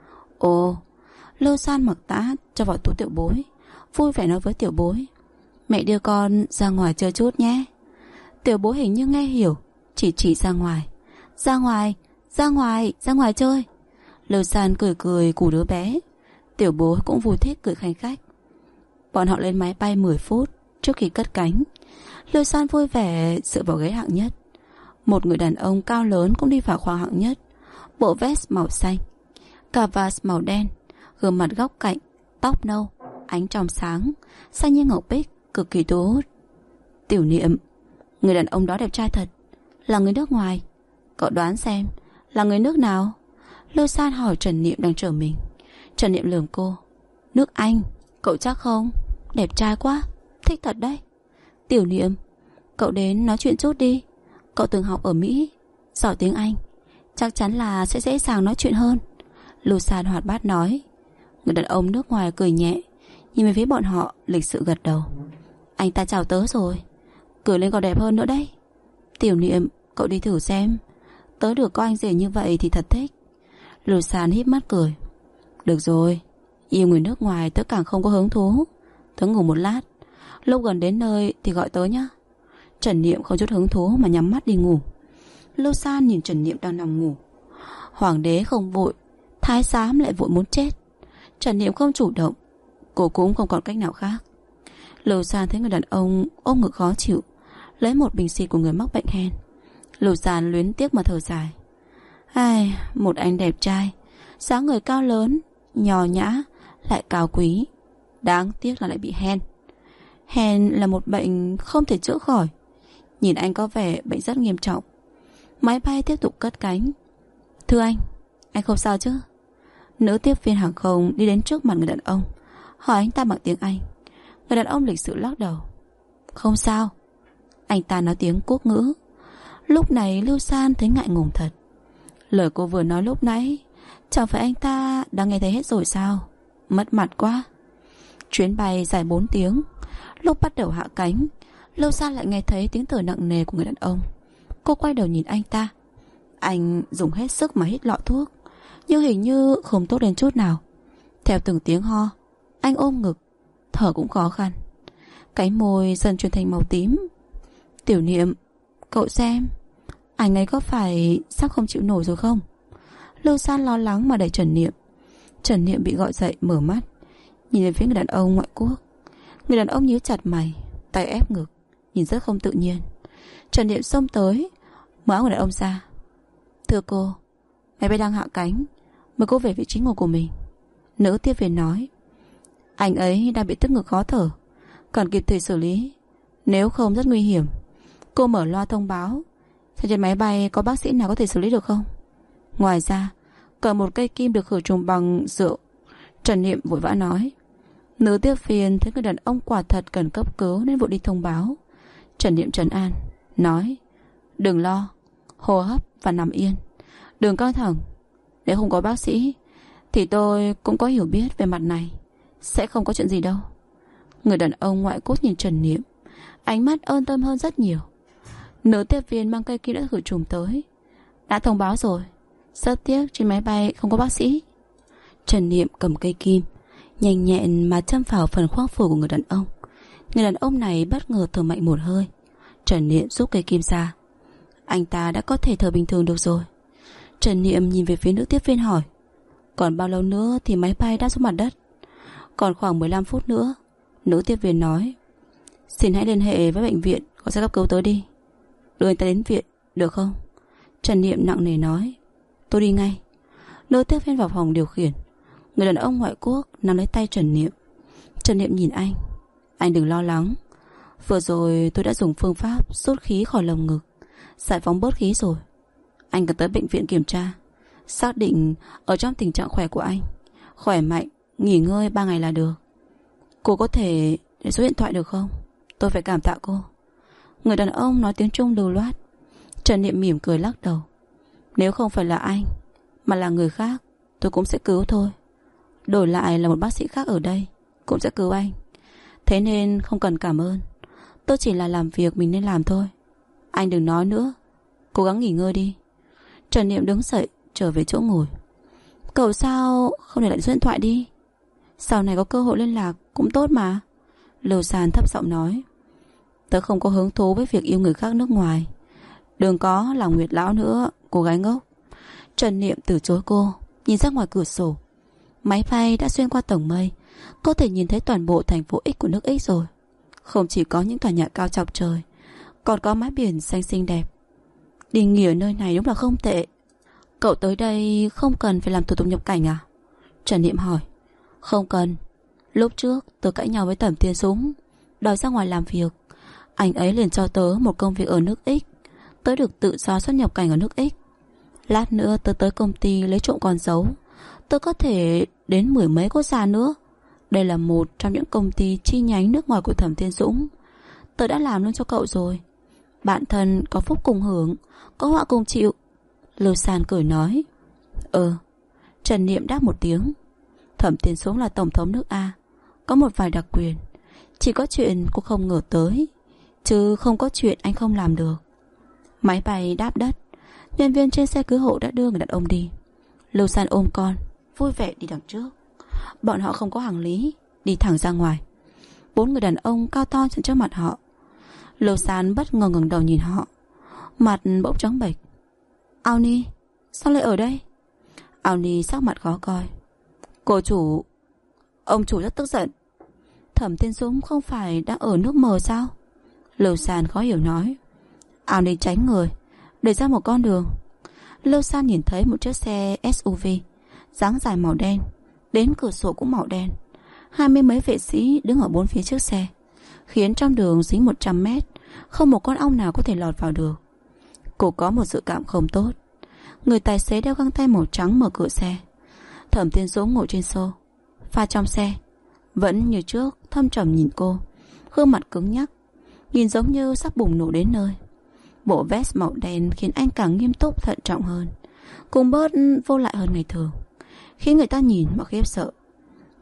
Ồ. Lưu San mặc tã cho vào túi tiểu bối, vui vẻ nói với tiểu bối, mẹ đưa con ra ngoài chơi chút nhé. Tiểu bối hình như nghe hiểu, chỉ ra ngoài. Ra ngoài, ra ngoài, ra ngoài chơi. Lưu San cười cười củ đứa bé. Tiểu bối cũng vui thích cười khanh khách. Bọn họ lên máy bay 10 phút trước khi cất cánh. Lưu San vui vẻ dựa vào ghế hạng nhất. Một người đàn ông cao lớn cũng đi vào khoang hạng nhất, bộ vest màu xanh, cà vạt màu đen, gương mặt góc cạnh, tóc nâu, ánh trong sáng, xanh như ngọc bích, cực kỳ thu hút. Tiểu Niệm, người đàn ông đó đẹp trai thật, là người nước ngoài. Cậu đoán xem là người nước nào? Lưu San hỏi Trần Niệm đang chờ mình. Trần Niệm lườm cô. Nước Anh. Cậu chắc không? Đẹp trai quá, thích thật đấy. Tiểu Niệm, cậu đến nói chuyện chút đi. Cậu từng học ở Mỹ, giỏi tiếng Anh, chắc chắn là sẽ dễ dàng nói chuyện hơn. Lưu San hoạt bát nói. Người đàn ông nước ngoài cười nhẹ, nhìn về phía bọn họ, lịch sự gật đầu. Anh ta chào tớ rồi, cười lên còn đẹp hơn nữa đấy. Tiểu Niệm, cậu đi thử xem, tớ được có anh rể như vậy thì thật thích. Lưu San híp mắt cười. Được rồi, yêu người nước ngoài tớ càng không có hứng thú. Tớ ngủ một lát, lúc gần đến nơi thì gọi tớ nhá. Trần Niệm không chút hứng thú mà nhắm mắt đi ngủ. Lưu San nhìn Trần Niệm đang nằm ngủ. Hoàng đế không vội, thái giám lại vội muốn chết. Trần Niệm không chủ động, cô cũng không còn cách nào khác. Lưu San thấy người đàn ông ôm ngực khó chịu, lấy một bình xịt của người mắc bệnh hen. Lưu San luyến tiếc mà thở dài. Ai, một anh đẹp trai, dáng người cao lớn, nhỏ nhã, lại cao quý, đáng tiếc là lại bị hen. Hen là một bệnh không thể chữa khỏi. Nhìn anh có vẻ bệnh rất nghiêm trọng. Máy bay tiếp tục cất cánh. Thưa anh không sao chứ? Nữ tiếp viên hàng không đi đến trước mặt người đàn ông, hỏi anh ta bằng tiếng Anh. Người đàn ông lịch sự lắc đầu. Không sao. Anh ta nói tiếng quốc ngữ. Lúc này Lưu San thấy ngại ngùng thật. Lời cô vừa nói lúc nãy chẳng phải anh ta đã nghe thấy hết rồi sao? mất mặt quá. Chuyến bay dài 4 tiếng. Lúc bắt đầu hạ cánh, Lâu San lại nghe thấy tiếng thở nặng nề của người đàn ông. Cô quay đầu nhìn anh ta. Anh dùng hết sức mà hít lọ thuốc, nhưng hình như không tốt đến chút nào. Theo từng tiếng ho, anh ôm ngực, thở cũng khó khăn. Cái môi dần chuyển thành màu tím. Tiểu Niệm, cậu xem, anh ấy có phải sắp không chịu nổi rồi không? Lâu San lo lắng mà đẩy Trần Niệm. Trần Niệm bị gọi dậy, mở mắt, nhìn về phía người đàn ông ngoại quốc. Người đàn ông nhíu chặt mày, tay ép ngực, nhìn rất không tự nhiên. Trần Niệm xông tới, mở áo người đàn ông ra. Thưa cô, máy bay đang hạ cánh, mời cô về vị trí ngồi của mình. Nữ tiếp viên nói. Anh ấy đang bị tức ngực khó thở, cần kịp thời xử lý, nếu không rất nguy hiểm. Cô mở loa thông báo xem trên máy bay có bác sĩ nào có thể xử lý được không. Ngoài ra còn một cây kim được khử trùng bằng rượu. Trần Niệm vội vã nói. Nữ tiếp viên thấy người đàn ông quả thật cần cấp cứu nên vội đi thông báo. Trần Niệm trấn an, nói. Đừng lo, hô hấp và nằm yên, đừng căng thẳng. Nếu không có bác sĩ thì tôi cũng có hiểu biết về mặt này, sẽ không có chuyện gì đâu. Người đàn ông ngoại quốc nhìn Trần Niệm, ánh mắt ơn tâm hơn rất nhiều. Nữ tiếp viên mang cây kim đã khử trùng tới. Đã thông báo rồi, rất tiếc trên máy bay không có bác sĩ. Trần Niệm cầm cây kim, nhanh nhẹn mà châm vào phần khoang phổi của người đàn ông. Người đàn ông này bất ngờ thở mạnh một hơi. Trần Niệm rút cây kim ra. Anh ta đã có thể thở bình thường được rồi. Trần Niệm nhìn về phía nữ tiếp viên hỏi. Còn bao lâu nữa thì máy bay đã xuống mặt đất? Còn khoảng 15 phút nữa. Nữ tiếp viên nói. Xin hãy liên hệ với bệnh viện, gọi xe cấp cứu tới đi. Đưa anh ta đến viện, được không? Trần Niệm nặng nề nói. Tôi đi ngay. Nữ tiếp viên vào phòng điều khiển. Người đàn ông ngoại quốc nắm lấy tay Trần Niệm. Trần Niệm nhìn anh. Anh đừng lo lắng. Vừa rồi tôi đã dùng phương pháp rút khí khỏi lồng ngực, giải phóng bớt khí rồi. Anh cần tới bệnh viện kiểm tra, xác định ở trong tình trạng khỏe của anh. Khỏe mạnh, nghỉ ngơi 3 ngày là được. Cô có thể để số điện thoại được không? Tôi phải cảm tạ cô. Người đàn ông nói tiếng Trung lưu loát. Trần Niệm mỉm cười lắc đầu. Nếu không phải là anh mà là người khác, tôi cũng sẽ cứu thôi. Đổi lại là một bác sĩ khác ở đây cũng sẽ cứu anh. Thế nên không cần cảm ơn. Tôi chỉ là làm việc mình nên làm thôi. Anh đừng nói nữa, cố gắng nghỉ ngơi đi. Trần Niệm đứng dậy trở về chỗ ngồi. Cậu sao không để lại số điện thoại đi? Sau này có cơ hội liên lạc cũng tốt mà. Lầu Sàn thấp giọng nói. Tớ không có hứng thú với việc yêu người khác nước ngoài. Đừng có lòng Nguyệt Lão nữa, cô gái ngốc. Trần Niệm từ chối cô, nhìn ra ngoài cửa sổ. Máy bay đã xuyên qua tầng mây, có thể nhìn thấy toàn bộ thành phố X của nước X rồi. Không chỉ có những tòa nhà cao chọc trời, còn có mái biển xanh xinh đẹp. Đi nghỉ ở nơi này đúng là không tệ. Cậu tới đây không cần phải làm thủ tục nhập cảnh à? Trần Niệm hỏi. Không cần. Lúc trước tớ cãi nhau với Thẩm Thiên Dũng, đòi ra ngoài làm việc. Anh ấy liền cho tớ một công việc ở nước X. Tớ được tự do xuất nhập cảnh ở nước X. Lát nữa tớ tới công ty lấy trộm con dấu, tớ có thể đến 10 mấy quốc gia nữa. Đây là một trong những công ty chi nhánh nước ngoài của Thẩm Thiên Dũng. Tớ đã làm luôn cho cậu rồi. Bạn thân có phúc cùng hưởng, có họa cùng chịu. Lưu Sàn cười nói. Trần Niệm đáp một tiếng. Thẩm Thiên Dũng là tổng thống nước A, có một vài đặc quyền. Chỉ có chuyện cô không ngờ tới, chứ không có chuyện anh không làm được. Máy bay đáp đất. Nhân viên trên xe cứu hộ đã đưa người đàn ông đi. Lưu Sàn ôm con, vui vẻ đi đằng trước. Bọn họ không có hành lý, đi thẳng ra ngoài. 4 người đàn ông cao to chặn trước mặt họ. Lưu Sàn bất ngờ ngẩng đầu nhìn họ, mặt bỗng trắng bệch. Auni, sao lại ở đây? Auni sắc mặt khó coi. Cô chủ, ông chủ rất tức giận. Thẩm Thiên Dũng không phải đang ở nước mờ sao? Lưu Sàn khó hiểu nói. Auni tránh người, để ra một con đường. Lưu Sàn nhìn thấy một chiếc xe SUV dáng dài màu đen, đến cửa sổ cũng màu đen. 20 mấy vệ sĩ đứng ở 4 phía trước xe, khiến trong đường dính 100 mét, không một con ong nào có thể lọt vào được. Cô có một dự cảm không tốt. Người tài xế đeo găng tay màu trắng mở cửa xe. Thẩm Thiên Dũng ngồi trên xô pha trong xe, vẫn như trước thâm trầm nhìn cô, gương mặt cứng nhắc, nhìn giống như sắp bùng nổ đến nơi. Bộ vest màu đen khiến anh càng nghiêm túc thận trọng hơn, cũng bớt vô lại hơn ngày thường, khiến người ta nhìn mà khiếp sợ.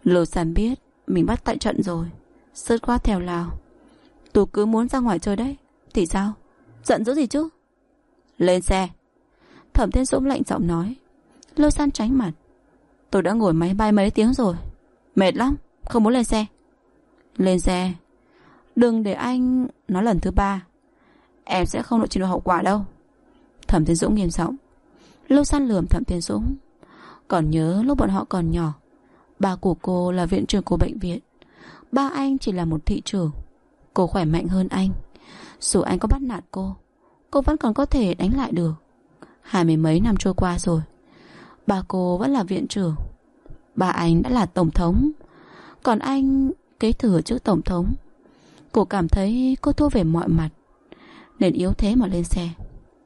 Lưu San biết mình bắt tại trận rồi, sứt khoát theo lao. Tôi cứ muốn ra ngoài chơi đấy. Thì sao? Giận dữ gì chứ? Lên xe. Thẩm Thiên Dũng lạnh giọng nói. Lưu San tránh mặt. Tôi đã ngồi máy bay mấy tiếng rồi, mệt lắm, không muốn lên xe. Lên xe. Đừng để anh nói lần thứ 3. Em sẽ không lộ trình độ hậu quả đâu. Thẩm Thiên Dũng nghiêm giọng. Lưu San lườm Thẩm Thiên Dũng. Còn nhớ lúc bọn họ còn nhỏ, ba của cô là viện trưởng của bệnh viện, ba anh chỉ là một thị trưởng. Cô khỏe mạnh hơn anh. Dù anh có bắt nạt cô vẫn còn có thể đánh lại được. 20 mấy năm trôi qua rồi, ba cô vẫn là viện trưởng, ba anh đã là tổng thống, còn anh kế thừa chức tổng thống. Cô cảm thấy cô thua về mọi mặt, nên yếu thế mà lên xe.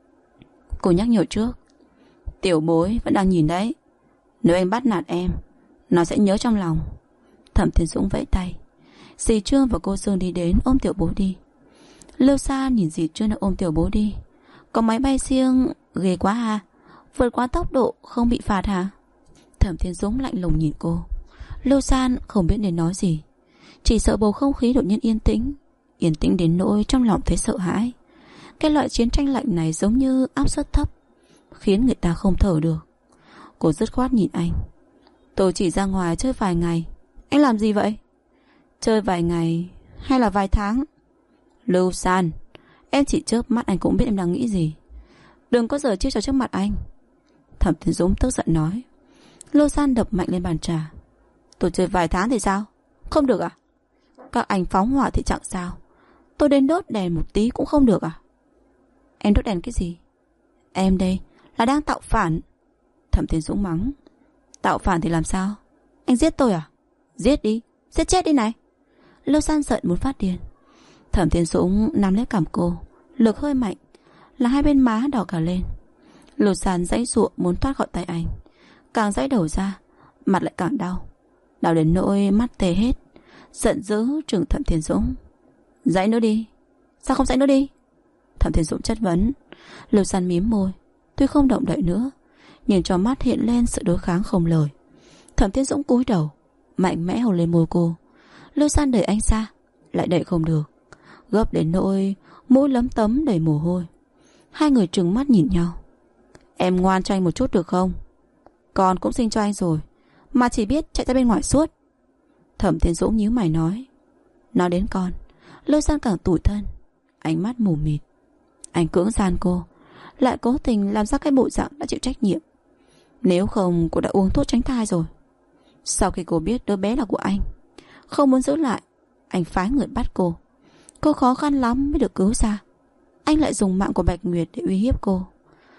Cô nhắc nhở trước. Tiểu bối vẫn đang nhìn đấy. Nếu anh bắt nạt em, nó sẽ nhớ trong lòng. Thẩm Thiên Dũng vẫy tay. Dì Trương và cô Sương đi đến ôm tiểu bố đi. Lưu Sa nhìn dì Trương đã ôm tiểu bố đi. Có máy bay riêng ghê quá à? Vượt quá tốc độ không bị phạt hả? Thẩm Thiên Dũng lạnh lùng nhìn cô. Lưu San không biết nên nói gì, chỉ sợ bầu không khí đột nhiên yên tĩnh. Yên tĩnh đến nỗi trong lòng thấy sợ hãi. Cái loại chiến tranh lạnh này giống như áp suất thấp, khiến người ta không thở được. Cô dứt khoát nhìn anh. Tôi chỉ ra ngoài chơi vài ngày. Anh làm gì vậy? Chơi vài ngày hay là vài tháng? Lưu San, em chỉ chớp mắt anh cũng biết em đang nghĩ gì. Đừng có giở chiêu trò trước mặt anh. Thẩm Thiên Dũng tức giận nói. Lưu San đập mạnh lên bàn trà. Tôi chơi vài tháng thì sao? Không được à? Các anh phóng hỏa thì chẳng sao, tôi đến đốt đèn một tí cũng không được à? Em đốt đèn cái gì? Em đây là đang tạo phản. Thẩm Thiên Dũng mắng. Tạo phản thì làm sao? Anh giết tôi à? Giết đi, giết chết đi này. Lưu San giận muốn phát điên. Thẩm Thiên Dũng nắm lấy cằm cô, lực hơi mạnh, là hai bên má đỏ cả lên. Lưu San giãy giụa muốn thoát khỏi tay anh, càng giãy đầu ra, mặt lại càng đau, đau đến nỗi mắt tê hết. Giận dữ trừng Thẩm Thiên Dũng. Giãy nữa đi. Sao không giãy nữa đi? Thẩm Thiên Dũng chất vấn. Lưu San mím môi, tuy không động đậy nữa, nhưng trong mắt hiện lên sự đối kháng không lời. Thẩm Thiên Dũng cúi đầu, mạnh mẽ hôn lên môi cô. Lưu San đẩy anh ra, lại đẩy không được, gấp đến nỗi mũi lấm tấm đầy mồ hôi. Hai người trừng mắt nhìn nhau. Em ngoan cho anh một chút được không? Con cũng sinh cho anh rồi, mà chỉ biết chạy ra bên ngoài suốt. Thẩm Thiên Dũng nhíu mày nói. Nói đến con, Lưu San càng tủi thân, ánh mắt mù mịt. Anh cưỡng gian cô, lại cố tình làm ra cái bộ dạng đã chịu trách nhiệm. Nếu không cô đã uống thuốc tránh thai rồi. Sau khi cô biết đứa bé là của anh, không muốn giữ lại, anh phái người bắt cô. Cô khó khăn lắm mới được cứu ra. Anh lại dùng mạng của Bạch Nguyệt để uy hiếp cô.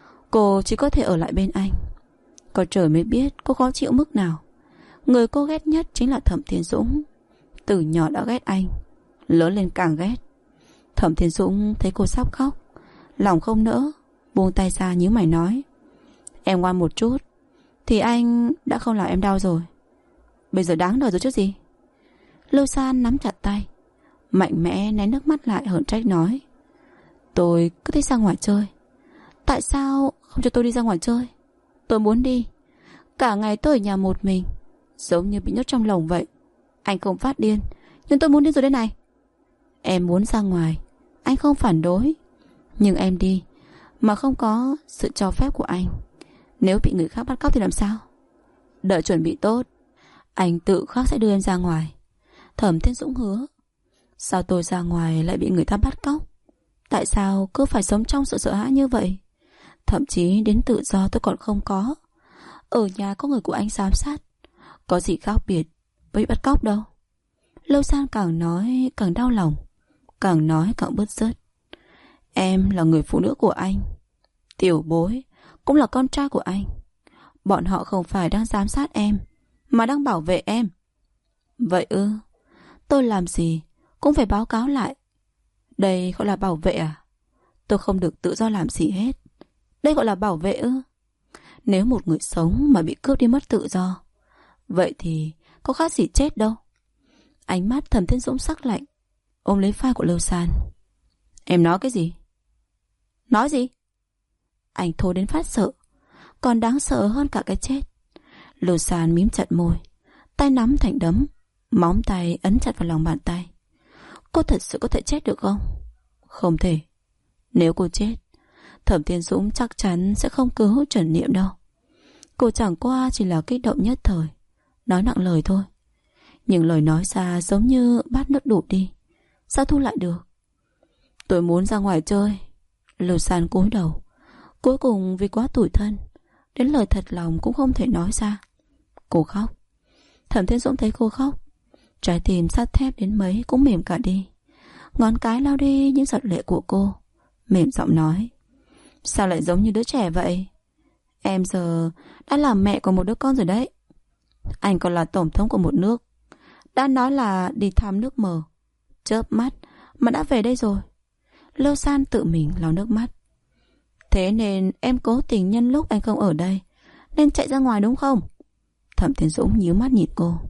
Cô chỉ có thể ở lại bên anh. Có trời mới biết cô khó chịu mức nào. Người cô ghét nhất chính là Thẩm Thiên Dũng. Từ nhỏ đã ghét anh, lớn lên càng ghét. Thẩm Thiên Dũng thấy cô sắp khóc, lòng không nỡ, buông tay ra nhíu mày nói. Em ngoan một chút thì anh đã không làm em đau rồi. Bây giờ đáng đời rồi chứ gì. Lưu San nắm chặt tay, mạnh mẽ nén nước mắt lại hờn trách nói. Tôi cứ thích ra ngoài chơi. Tại sao không cho tôi đi ra ngoài chơi? Tôi muốn đi. Cả ngày tôi ở nhà một mình, giống như bị nhốt trong lồng vậy. Anh không phát điên, nhưng tôi muốn đi rồi đây này. Em muốn ra ngoài, anh không phản đối. Nhưng em đi mà không có sự cho phép của anh, nếu bị người khác bắt cóc thì làm sao? Đợi chuẩn bị tốt, anh tự khắc sẽ đưa em ra ngoài. Thẩm Thiên Dũng hứa. Sao tôi ra ngoài lại bị người ta bắt cóc? Tại sao cứ phải sống trong sự sợ hãi như vậy? Thậm chí đến tự do tôi còn không có. Ở nhà có người của anh giám sát, có gì khác biệt với bị bắt cóc đâu. Lưu San càng nói càng đau lòng, càng nói càng bứt rứt. Em là người phụ nữ của anh, tiểu bối cũng là con trai của anh. Bọn họ không phải đang giám sát em, mà đang bảo vệ em. Vậy ư? Tôi làm gì cũng phải báo cáo lại. Đây gọi là bảo vệ à? Tôi không được tự do làm gì hết. Đây gọi là bảo vệ ư? Nếu một người sống mà bị cướp đi mất tự do, vậy thì có khác gì chết đâu. Ánh mắt Thẩm Thiên Dũng sắc lạnh, ôm lấy vai của Lưu San. Em nói cái gì? Nói gì? Anh thối đến phát sợ, còn đáng sợ hơn cả cái chết. Lưu San mím chặt môi, Tay nắm thành đấm, móng tay ấn chặt vào lòng bàn tay. Cô thật sự có thể chết được không? Không thể. Nếu cô chết, Thẩm Thiên Dũng chắc chắn sẽ không cứu Trần Niệm đâu. Cô chẳng qua chỉ là kích động nhất thời, nói nặng lời thôi. Nhưng lời nói ra giống như bát nước đổ đi, sao thu lại được? Tôi muốn ra ngoài chơi. Lưu San cúi đầu. Cuối cùng vì quá tủi thân, đến lời thật lòng cũng không thể nói ra. Cô khóc. Thẩm Thiên Dũng thấy cô khóc, trái tim sắt thép đến mấy cũng mềm cả đi. Ngón cái lau đi những giọt lệ của cô, mềm giọng nói: sao lại giống như đứa trẻ vậy? Em giờ đã là mẹ của một đứa con rồi đấy. Anh còn là tổng thống của một nước, đã nói là đi thăm nước mờ, chớp mắt mà đã về đây rồi. Lưu San tự mình lau nước mắt. Thế nên em cố tình nhân lúc anh không ở đây nên chạy ra ngoài đúng không? Thẩm Thiên Dũng nhíu mắt nhìn cô.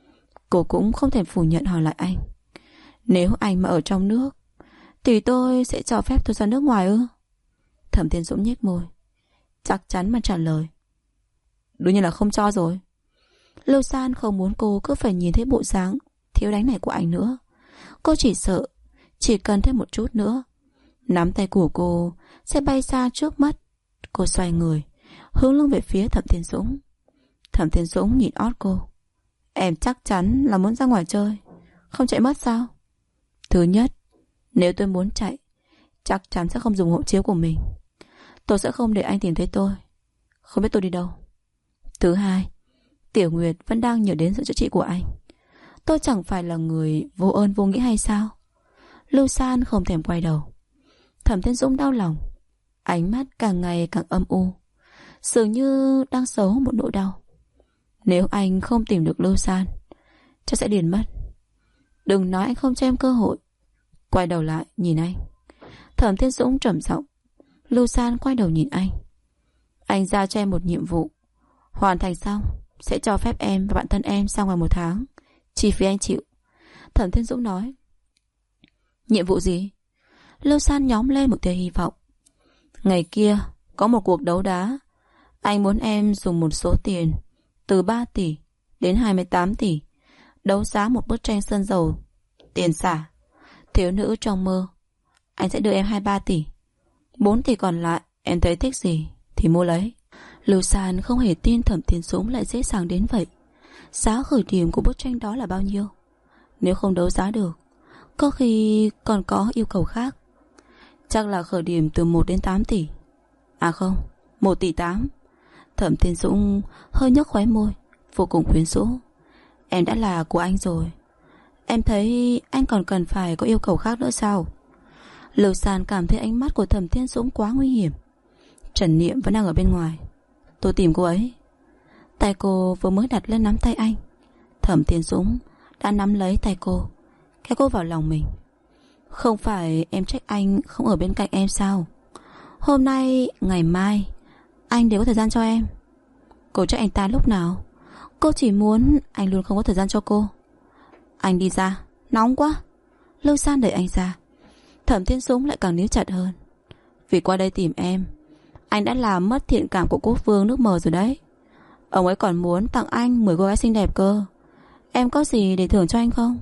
Cô cũng không thể phủ nhận hỏi lại anh: nếu anh mà ở trong nước thì tôi sẽ cho phép tôi ra nước ngoài ư? Thẩm Thiên Dũng nhếch môi, chắc chắn mà trả lời: đương nhiên là không cho rồi. Lưu San không muốn cô cứ phải nhìn thấy bộ dáng thiếu đánh này của anh nữa. Cô chỉ sợ chỉ cần thêm một chút nữa, nắm tay của cô sẽ bay xa trước mắt. Cô xoay người, hướng lưng về phía Thẩm Thiên Dũng. Thẩm Thiên Dũng nhìn ót cô. Em chắc chắn là muốn ra ngoài chơi, không chạy mất sao? Thứ nhất, nếu tôi muốn chạy, chắc chắn sẽ không dùng hộ chiếu của mình. Tôi sẽ không để anh tìm thấy tôi, không biết tôi đi đâu. Thứ hai, Tiểu Nguyệt vẫn đang nhớ đến sự chữa trị của anh. Tôi chẳng phải là người vô ơn vô nghĩa hay sao? Lưu San không thèm quay đầu. Thẩm Thiên Dũng đau lòng, ánh mắt càng ngày càng âm u, dường như đang giấu một nỗi đau. Nếu anh không tìm được Lưu San, chắc sẽ điên mất. Đừng nói anh không cho em cơ hội. Quay đầu lại nhìn anh. Thẩm Thiên Dũng trầm giọng. Lưu San quay đầu nhìn anh. Anh giao cho em một nhiệm vụ, hoàn thành xong sẽ cho phép em và bạn thân em sang ngoài 1 tháng. Chi phí anh chịu. Thẩm Thiên Dũng nói. Nhiệm vụ gì? Lưu San nhóm lên một tia hy vọng. Ngày kia có một cuộc đấu đá, anh muốn em dùng một số tiền từ 3 tỷ đến 28 tỷ đấu giá một bức tranh sơn dầu tiền xả thiếu nữ trong mơ. Anh sẽ đưa em 23 tỷ, 4 tỷ còn lại em thấy thích gì thì mua lấy. Lưu San không hề tin Thẩm Thiên Dũng lại dễ dàng đến vậy. Giá khởi điểm của bức tranh đó là bao nhiêu? Nếu không đấu giá được, có khi còn có yêu cầu khác. Chắc là khởi điểm từ 1 đến 8 tỷ. À không, 1 tỷ 8. Thẩm Thiên Dũng hơi nhếch khóe môi, vô cùng quyến rũ. Em đã là của anh rồi, em thấy anh còn cần phải có yêu cầu khác nữa sao? Lưu San cảm thấy ánh mắt của Thẩm Thiên Dũng quá nguy hiểm. Trần Niệm vẫn đang ở bên ngoài, tôi tìm cô ấy. Tay cô vừa mới đặt lên nắm tay anh, Thẩm Thiên Dũng đã nắm lấy tay cô, kéo cô vào lòng mình. Không phải em trách anh không ở bên cạnh em sao? Hôm nay, ngày mai anh đều có thời gian cho em. Cô trách anh ta lúc nào? Cô chỉ muốn anh luôn không có thời gian cho cô. Anh đi ra, nóng quá. Lưu San đẩy anh ra. Thẩm Thiên Dũng lại càng níu chặt hơn. Vì qua đây tìm em, anh đã làm mất thiện cảm của quốc vương nước mờ rồi đấy. Ông ấy còn muốn tặng anh 10 cô gái xinh đẹp cơ. Em có gì để thưởng cho anh không?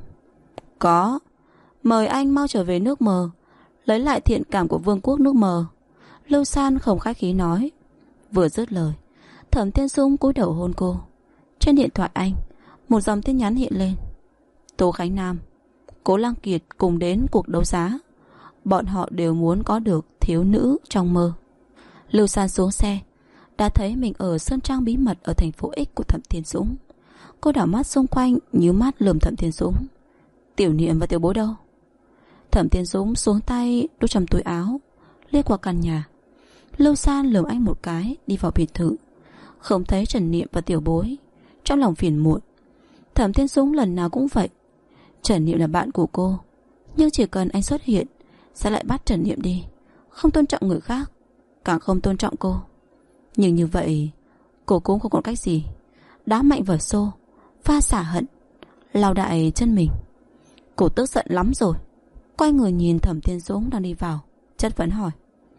Có. Mời anh mau trở về nước mờ, lấy lại thiện cảm của vương quốc nước mờ. Lưu San không khách khí nói. Vừa dứt lời, Thẩm Thiên Dũng cúi đầu hôn cô. Trên điện thoại anh, một dòng tin nhắn hiện lên. Tô Khánh Nam, Cố Lăng Kiệt cùng đến cuộc đấu giá. Bọn họ đều muốn có được thiếu nữ trong mơ. Lưu San xuống xe, đã thấy mình ở sơn trang bí mật ở thành phố X của Thẩm Thiên Dũng. Cô đảo mắt xung quanh, nhíu mắt lườm Thẩm Thiên Dũng. Tiểu Niệm và Tiểu Bối đâu? Thẩm Thiên Dũng xuống tay đút trong túi áo, liếc qua căn nhà. Lưu San lườm anh một cái, đi vào biệt thự. Không thấy Trần Niệm và Tiểu Bối, trong lòng phiền muộn. Thẩm Thiên Dũng lần nào cũng vậy. Trần Niệm là bạn của cô, nhưng chỉ cần anh xuất hiện sẽ lại bắt Trần Niệm đi. Không tôn trọng người khác, càng không tôn trọng cô. Nhưng như vậy cô cũng không còn cách gì. Đá mạnh vào xô, pha xả hận, lao đại chân mình. Cô tức giận lắm rồi. Quay người nhìn Thẩm Thiên Dũng đang đi vào, chất vấn hỏi.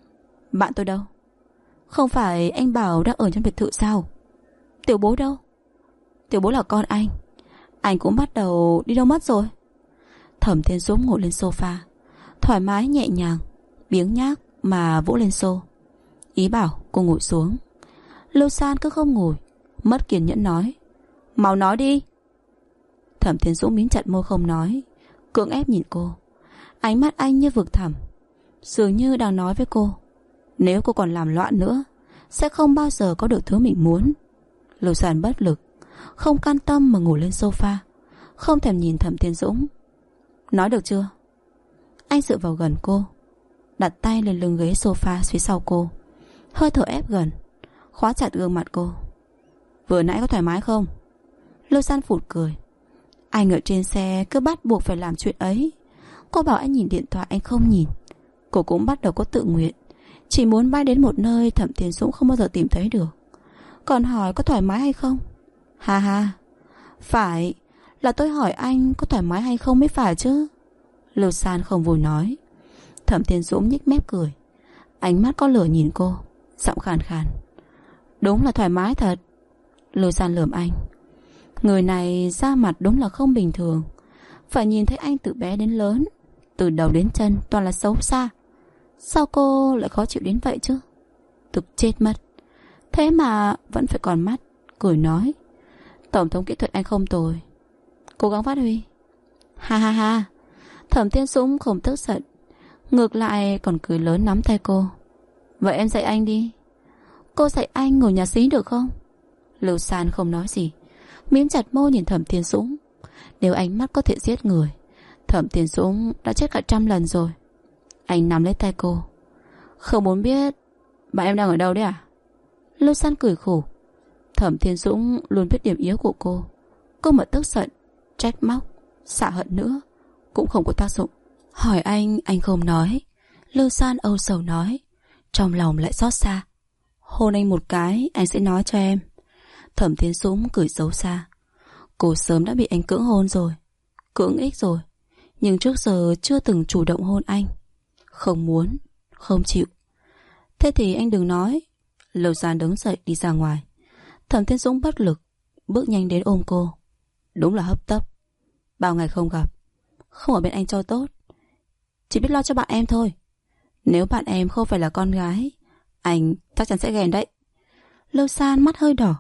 Bạn tôi đâu? Không phải anh bảo đang ở trong biệt thự sao? Tiểu Bối đâu? Tiểu Bối là con anh, Anh cũng bắt đầu đi đâu mất rồi? Thẩm Thiên Dũng ngồi lên sofa, thoải mái nhẹ nhàng, biếng nhác mà vỗ lên xô. Ý bảo cô ngồi xuống. Lưu San cứ không ngồi, mất kiên nhẫn nói: mau nói đi. Thẩm Thiên Dũng mím chặt môi không nói, cưỡng ép nhìn cô. Ánh mắt anh như vực thẳm, dường như đang nói với cô: nếu cô còn làm loạn nữa, sẽ không bao giờ có được thứ mình muốn. Lưu San bất lực, không can tâm mà ngồi lên sofa, không thèm nhìn Thẩm Thiên Dũng. Nói được chưa? Anh dựa vào gần cô, đặt tay lên lưng ghế sofa phía sau cô, hơi thở ép gần, khóa chặt gương mặt cô. Vừa nãy có thoải mái không? Lưu San phụt cười. Anh ở trên xe cứ bắt buộc phải làm chuyện ấy. Cô bảo anh nhìn điện thoại, anh không nhìn. Cô cũng bắt đầu có tự nguyện, chỉ muốn bay đến một nơi Thẩm Thiên Dũng không bao giờ tìm thấy được. Còn hỏi có thoải mái hay không? Ha ha, phải, là tôi hỏi anh có thoải mái hay không mới phải chứ. Lưu San không vui nói. Thẩm Thiên Dũng nhếch mép cười, ánh mắt có lửa nhìn cô, giọng khàn khàn. Đúng là thoải mái thật. Lưu San lườm anh. Người này da mặt đúng là không bình thường. Phải nhìn thấy anh từ bé đến lớn, từ đầu đến chân toàn là xấu xa. Sao cô lại khó chịu đến vậy chứ? Thực chết mất. Thế mà vẫn phải còn mắt, cười nói: tổng thống kỹ thuật anh không tồi, cố gắng phát huy. Ha ha ha. Thẩm Thiên Dũng không tức giận, ngược lại còn cười lớn nắm tay cô. Vậy em dạy anh đi. Cô dạy anh ngồi nhà xí được không? Lưu San không nói gì, mím chặt môi nhìn Thẩm Thiên Dũng. Nếu ánh mắt có thể giết người, Thẩm Thiên Dũng đã chết cả 100 lần rồi. Anh nắm lấy tay cô. Không muốn biết bạn em đang ở đâu đấy à? Lưu San cười khổ. Thẩm Thiên Dũng luôn biết điểm yếu của cô. Cô mà tức giận, trách móc, xả hận nữa cũng không có tác dụng. Hỏi anh không nói. Lưu San âu sầu nói, trong lòng lại xót xa. Hôn anh một cái, anh sẽ nói cho em. Thẩm Thiên Dũng cười xấu xa. Cô sớm đã bị anh cưỡng hôn rồi, cưỡng ích rồi, nhưng trước giờ chưa từng chủ động hôn anh. Không muốn, không chịu. Thế thì anh đừng nói. Lưu San đứng dậy đi ra ngoài. Thẩm Thiên Dũng bất lực, bước nhanh đến ôm cô. Đúng là hấp tấp. Bao ngày không gặp, không ở bên anh cho tốt, chỉ biết lo cho bạn em thôi. Nếu bạn em không phải là con gái, anh chắc chắn sẽ ghen đấy. Lưu San mắt hơi đỏ.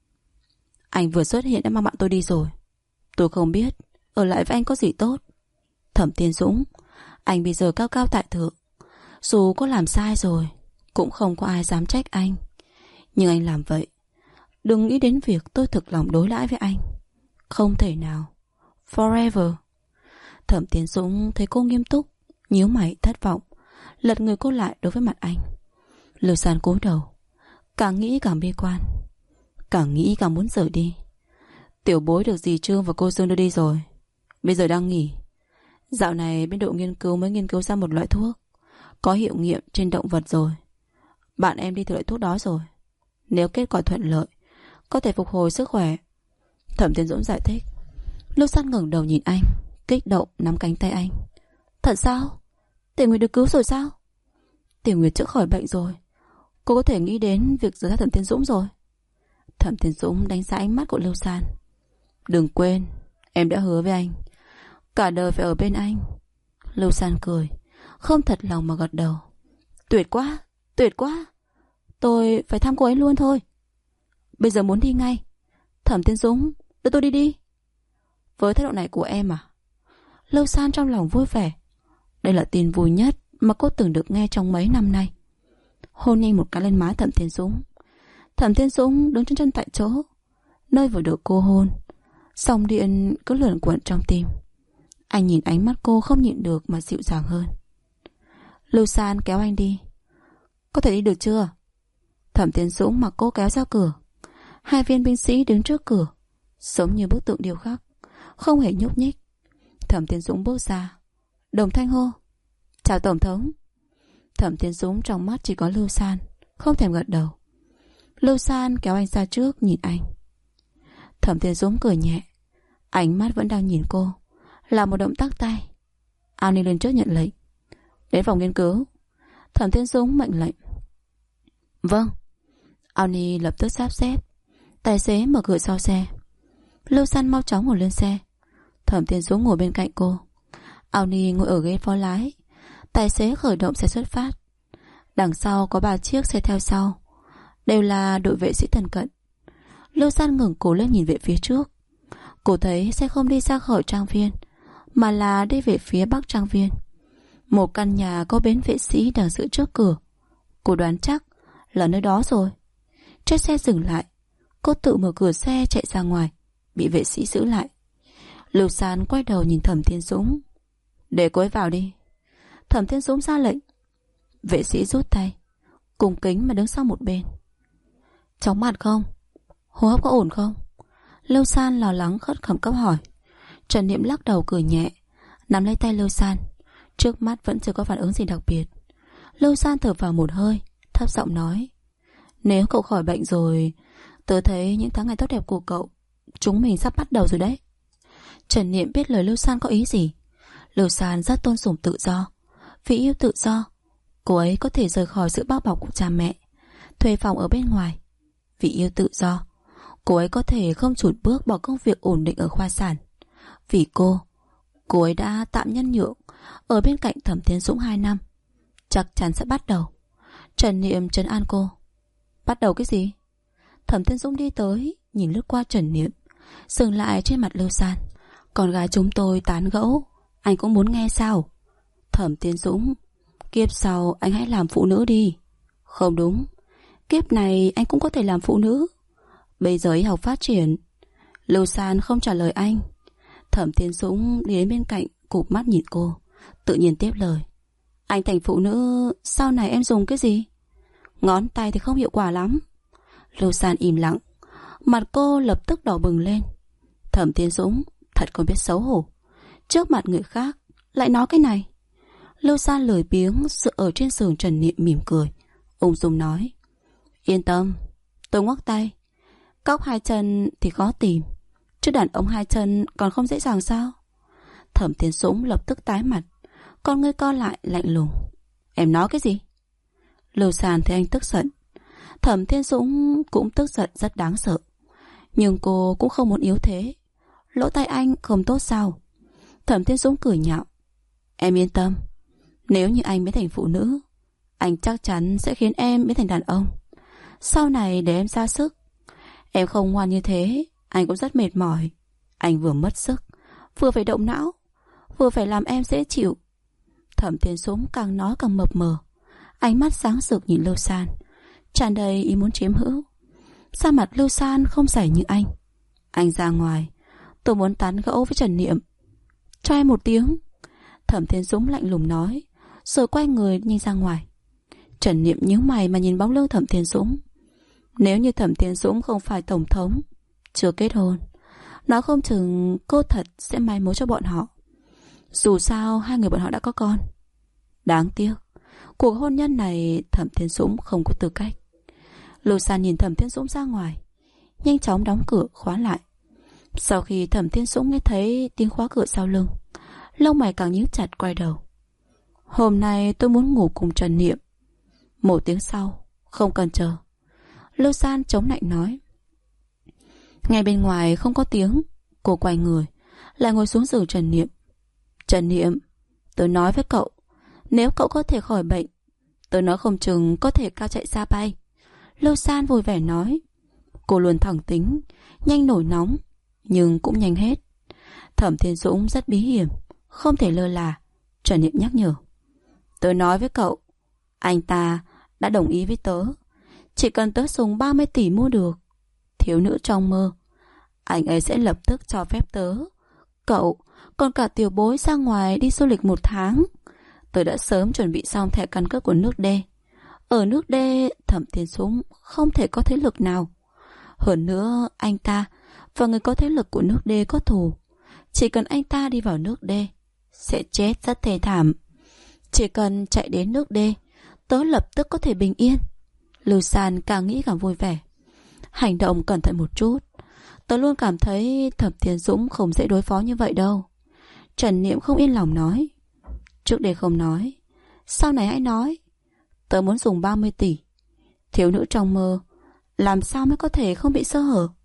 Anh vừa xuất hiện đã mang bạn tôi đi rồi. Tôi không biết ở lại với anh có gì tốt. Thẩm Thiên Dũng, anh bây giờ cao cao tại thượng, dù có làm sai rồi cũng không có ai dám trách anh. Nhưng anh làm vậy, đừng nghĩ đến việc tôi thực lòng đối đãi với anh. Không thể nào. Forever. Thẩm Thiên Dũng thấy cô nghiêm túc, nhíu mày thất vọng, lật người cô lại đối với mặt anh. Lưu San cúi đầu, càng nghĩ càng bi quan, càng nghĩ càng muốn rời đi. Tiểu bối được dì Trương và cô Dương đưa đi rồi, bây giờ đang nghỉ. Dạo này bên đội nghiên cứu mới nghiên cứu ra một loại thuốc có hiệu nghiệm trên động vật rồi. Bạn em đi thử loại thuốc đó rồi. Nếu kết quả thuận lợi, có thể phục hồi sức khỏe. Thẩm Thiên Dũng giải thích. Lưu San ngẩng đầu nhìn anh, kích động nắm cánh tay anh. Thật sao? Tiểu Nguyệt được cứu rồi sao? Tiểu Nguyệt chữa khỏi bệnh rồi. Cô có thể nghĩ đến việc rời xa Thẩm Thiên Dũng rồi. Thẩm Thiên Dũng đánh giá ánh mắt của Lưu San. Đừng quên, em đã hứa với anh, cả đời phải ở bên anh. Lưu San cười, không thật lòng mà gật đầu. Tuyệt quá, tuyệt quá. Tôi phải thăm cô ấy luôn thôi. Bây giờ muốn đi ngay. Thẩm Thiên Dũng, đưa tôi đi đi. Với thái độ này của em à? Lưu San trong lòng vui vẻ. Đây là tin vui nhất mà cô từng được nghe trong mấy năm nay. Hôn nhanh một cái lên má Thẩm Thiên Dũng. Thẩm Thiên Dũng đứng chân chân tại chỗ, nơi vừa được cô hôn. Sóng điện cứ luẩn quẩn trong tim. Anh nhìn ánh mắt cô không nhịn được mà dịu dàng hơn. Lưu San kéo anh đi. Có thể đi được chưa? Thẩm Thiên Dũng mặc cô kéo ra cửa. Hai viên binh sĩ đứng trước cửa, giống như bức tượng điêu khắc, không hề nhúc nhích. Thẩm Thiên Dũng bước ra. Đồng thanh hô, chào Tổng thống. Thẩm Thiên Dũng trong mắt chỉ có Lưu San, không thèm gật đầu. Lưu San kéo anh ra trước nhìn anh. Thẩm Thiên Dũng cười nhẹ, ánh mắt vẫn đang nhìn cô, làm một động tác tay. Annie lên trước nhận lệnh. Đến phòng nghiên cứu. Thẩm Thiên Dũng mệnh lệnh. Vâng. Annie lập tức sắp xếp. Tài xế mở cửa sau xe. Lưu San mau chóng ngồi lên xe. Thẩm Thiên Dũng ngồi bên cạnh cô. Audi ngồi ở ghế phó lái. Tài xế khởi động xe xuất phát. Đằng sau có 3 chiếc xe theo sau, đều là đội vệ sĩ thân cận. Lưu San ngẩng cổ lên nhìn về phía trước. Cô thấy xe không đi ra khỏi trang viên, mà là đi về phía bắc trang viên. Một căn nhà có bến vệ sĩ đang giữ trước cửa. Cô đoán chắc là nơi đó rồi. Chiếc xe dừng lại. Cô tự mở cửa xe chạy ra ngoài, bị vệ sĩ giữ lại. Lưu San quay đầu nhìn Thẩm Thiên Dũng. Để cô ấy vào đi. Thẩm Thiên Dũng ra lệnh. Vệ sĩ rút tay, cung kính mà đứng sau một bên. Chóng mặt không? Hô hấp có ổn không? Lưu San lo lắng khẩn cấp hỏi. Trần Niệm lắc đầu cười nhẹ, nắm lấy tay Lưu San. Trước mắt vẫn chưa có phản ứng gì đặc biệt. Lưu San thở vào một hơi, thấp giọng nói. Nếu cậu khỏi bệnh rồi, tớ thấy những tháng ngày tốt đẹp của cậu, chúng mình sắp bắt đầu rồi đấy. Trần Niệm biết lời Lưu San có ý gì. Lưu San rất tôn sùng tự do. Vì yêu tự do, cô ấy có thể rời khỏi sự bao bọc của cha mẹ, thuê phòng ở bên ngoài. Vì yêu tự do, cô ấy có thể không chùn bước bỏ công việc ổn định ở khoa sản. Vì cô ấy đã tạm nhân nhượng ở bên cạnh Thẩm Thiên Dũng 2 năm. Chắc chắn sẽ bắt đầu. Trần Niệm trấn an cô. Bắt đầu cái gì? Thẩm Thiên Dũng đi tới, nhìn lướt qua Trần Niệm, dừng lại trên mặt Lưu San. Con gái chúng tôi tán gẫu, anh cũng muốn nghe sao? Thẩm Thiên Dũng, kiếp sau anh hãy làm phụ nữ đi. Không đúng, kiếp này anh cũng có thể làm phụ nữ. Bây giờ y học phát triển. Lưu San không trả lời anh. Thẩm Thiên Dũng đi đến bên cạnh, cụp mắt nhìn cô, tự nhiên tiếp lời. Anh thành phụ nữ, sau này em dùng cái gì? Ngón tay thì không hiệu quả lắm. Lưu San im lặng, mặt cô lập tức đỏ bừng lên. Thẩm Thiên Dũng thật không biết xấu hổ, trước mặt người khác lại nói cái này. Lưu San lười biếng dựa ở trên giường Trần Niệm mỉm cười, ung dung nói. Yên tâm, tôi ngoắc tay. Cóc 2 chân thì khó tìm, chứ đàn ông 2 chân còn không dễ dàng sao? Thẩm Thiên Dũng lập tức tái mặt, con ngươi co lại lạnh lùng. Em nói cái gì? Lưu San thấy anh tức giận. Thẩm Thiên Dũng cũng tức giận rất đáng sợ, nhưng cô cũng không muốn yếu thế. Lỗ tai anh không tốt sao? Thẩm Thiên Dũng cười nhạo. Em yên tâm, nếu như anh biến thành phụ nữ, anh chắc chắn sẽ khiến em biến thành đàn ông. Sau này để em ra sức. Em không ngoan như thế, anh cũng rất mệt mỏi. Anh vừa mất sức, vừa phải động não, vừa phải làm em dễ chịu. Thẩm Thiên Dũng càng nói càng mập mờ, ánh mắt sáng rực nhìn Lưu San, tràn đầy ý muốn chiếm hữu. Da mặt Lưu San không dày như anh. Anh ra ngoài, tôi muốn tán gẫu với Trần Niệm. Cho em một tiếng. Thẩm Thiên Dũng lạnh lùng nói, rồi quay người nhanh ra ngoài. Trần Niệm nhíu mày mà nhìn bóng lưng Thẩm Thiên Dũng. Nếu như Thẩm Thiên Dũng không phải tổng thống, chưa kết hôn, nó không chừng cô thật sẽ mai mối cho bọn họ. Dù sao 2 người bọn họ đã có con. Đáng tiếc, cuộc hôn nhân này Thẩm Thiên Dũng không có tư cách. Lưu San nhìn Thẩm Thiên Dũng ra ngoài, nhanh chóng đóng cửa khóa lại. Sau khi Thẩm Thiên Dũng nghe thấy tiếng khóa cửa sau lưng, lông mày càng nhíu chặt, quay đầu. Hôm nay tôi muốn ngủ cùng Trần Niệm. 1 tiếng sau, không cần chờ. Lưu San chống lạnh nói. Ngay bên ngoài không có tiếng. Cô quay người, lại ngồi xuống giường Trần Niệm. Trần Niệm, tôi nói với cậu, nếu cậu có thể khỏi bệnh, tôi nói không chừng có thể cao chạy xa bay. Lưu San vui vẻ nói. Cô luôn thẳng tính, nhanh nổi nóng, nhưng cũng nhanh hết. Thẩm Thiên Dũng rất bí hiểm, không thể lơ là. Trần Niệm nhắc nhở. Tôi nói với cậu, anh ta đã đồng ý với tớ. Chỉ cần tớ dùng 30 tỷ mua được thiếu nữ trong mơ, anh ấy sẽ lập tức cho phép tớ, cậu, còn cả tiểu bối ra ngoài đi du lịch 1 tháng. Tớ đã sớm chuẩn bị xong thẻ căn cước của nước D. Ở nước D, Thẩm Thiên Dũng không thể có thế lực nào. Hơn nữa, anh ta và người có thế lực của nước D có thù. Chỉ cần anh ta đi vào nước D, sẽ chết rất thê thảm. Chỉ cần chạy đến nước D, tớ lập tức có thể bình yên. Lưu San càng nghĩ càng vui vẻ. Hành động cẩn thận một chút. Tớ luôn cảm thấy Thẩm Thiên Dũng không dễ đối phó như vậy đâu. Trần Niệm không yên lòng nói. Trước đây không nói, sau này hãy nói. Tớ muốn dùng 30 tỷ. Thiếu nữ trong mơ, làm sao mới có thể không bị sơ hở?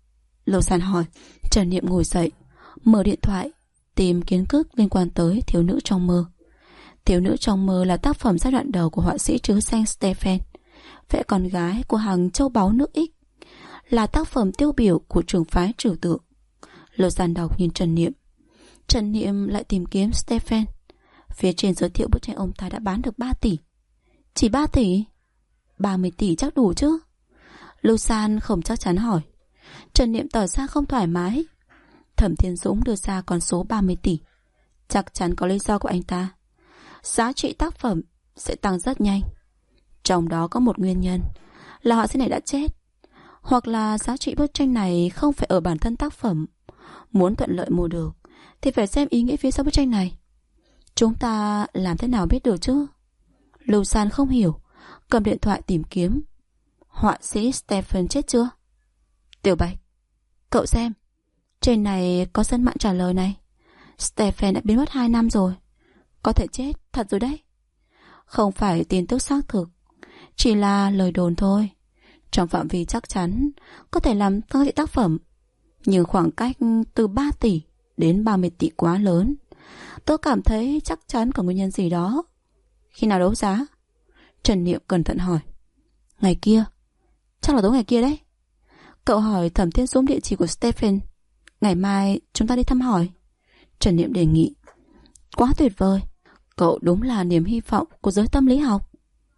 Lưu San hỏi. Trần Niệm ngồi dậy, mở điện thoại, tìm kiến thức liên quan tới Thiếu nữ trong mơ. Thiếu nữ trong mơ là tác phẩm giai đoạn đầu của họa sĩ trứ danh Stephen, vẽ con gái của hàng châu báu nước Ích, là tác phẩm tiêu biểu của trường phái trừu tượng. Lưu San đọc nhìn Trần Niệm. Trần Niệm lại tìm kiếm Stephen. Phía trên giới thiệu bức tranh ông ta đã bán được 3 tỷ. Chỉ 3 tỷ? 30 tỷ chắc đủ chứ? Lưu San không chắc chắn hỏi. Trần Niệm tỏ ra không thoải mái. Thẩm Thiên Dũng đưa ra con số 30 tỷ. Chắc chắn có lý do của anh ta. Giá trị tác phẩm sẽ tăng rất nhanh. Trong đó có một nguyên nhân là họa sĩ này đã chết, hoặc là giá trị bức tranh này không phải ở bản thân tác phẩm. Muốn thuận lợi mua được thì phải xem ý nghĩa phía sau bức tranh này. Chúng ta làm thế nào biết được chứ? Lưu San không hiểu, cầm điện thoại tìm kiếm. Họa sĩ Stephen chết chưa? Tiểu Bạch, cậu xem, trên này có dân mạng trả lời này. Stephen đã biến mất 2 năm rồi. Có thể chết thật rồi đấy. Không phải tin tức xác thực, chỉ là lời đồn thôi. Trong phạm vi chắc chắn có thể làm tăng giá trị tác phẩm, nhưng khoảng cách từ 3 tỷ đến 30 tỷ quá lớn. Tôi cảm thấy chắc chắn có nguyên nhân gì đó. Khi nào đấu giá? Trần Niệm cẩn thận hỏi. Ngày kia. Chắc là tối ngày kia đấy. Cậu hỏi Thẩm Thiên Dũng địa chỉ của Stephen. Ngày mai chúng ta đi thăm hỏi. Trần Niệm đề nghị. Quá tuyệt vời. Cậu đúng là niềm hy vọng của giới tâm lý học.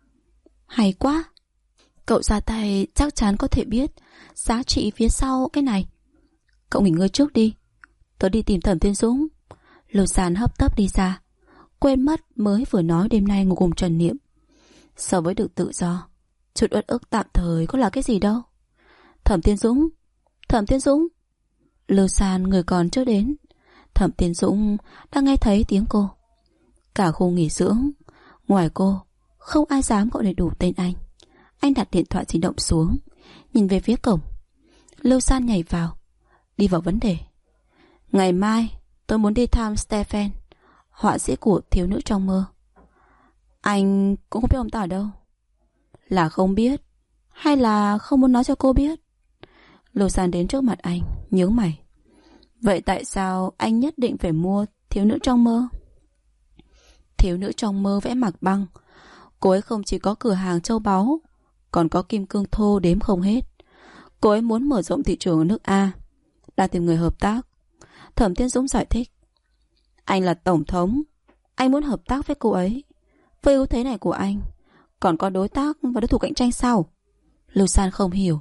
Hay quá. Cậu ra tay chắc chắn có thể biết giá trị phía sau cái này. Cậu nghỉ ngơi trước đi, tớ đi tìm Thẩm Thiên Dũng. Lưu San hấp tấp đi ra, quên mất mới vừa nói đêm nay ngủ cùng Trần Niệm. So với được tự do, chút uất ức tạm thời có là cái gì đâu. Thẩm Thiên Dũng, Thẩm Thiên Dũng. Lưu San người còn chưa đến. Thẩm Thiên Dũng đang nghe thấy tiếng cô. Cả khu nghỉ dưỡng, ngoài cô không ai dám gọi đầy đủ tên anh. Anh đặt điện thoại di động xuống, nhìn về phía cổng. Lưu San nhảy vào, đi vào vấn đề. Ngày mai tôi muốn đi thăm Stephen, họa sĩ của Thiếu nữ trong mơ. Anh cũng không biết ông ta ở đâu. Là không biết, hay là không muốn nói cho cô biết? Lưu San đến trước mặt anh, nhướng mày. Vậy tại sao anh nhất định phải mua Thiếu nữ trong mơ? Thiếu nữ trong mơ vẽ Mạc Băng. Cô ấy không chỉ có cửa hàng châu báu, còn có kim cương thô đếm không hết. Cô ấy muốn mở rộng thị trường ở nước A, đang tìm người hợp tác. Thẩm Thiên Dũng giải thích. Anh là tổng thống, anh muốn hợp tác với cô ấy. Với ưu thế này của anh, còn có đối tác và đối thủ cạnh tranh sao? Lưu San không hiểu.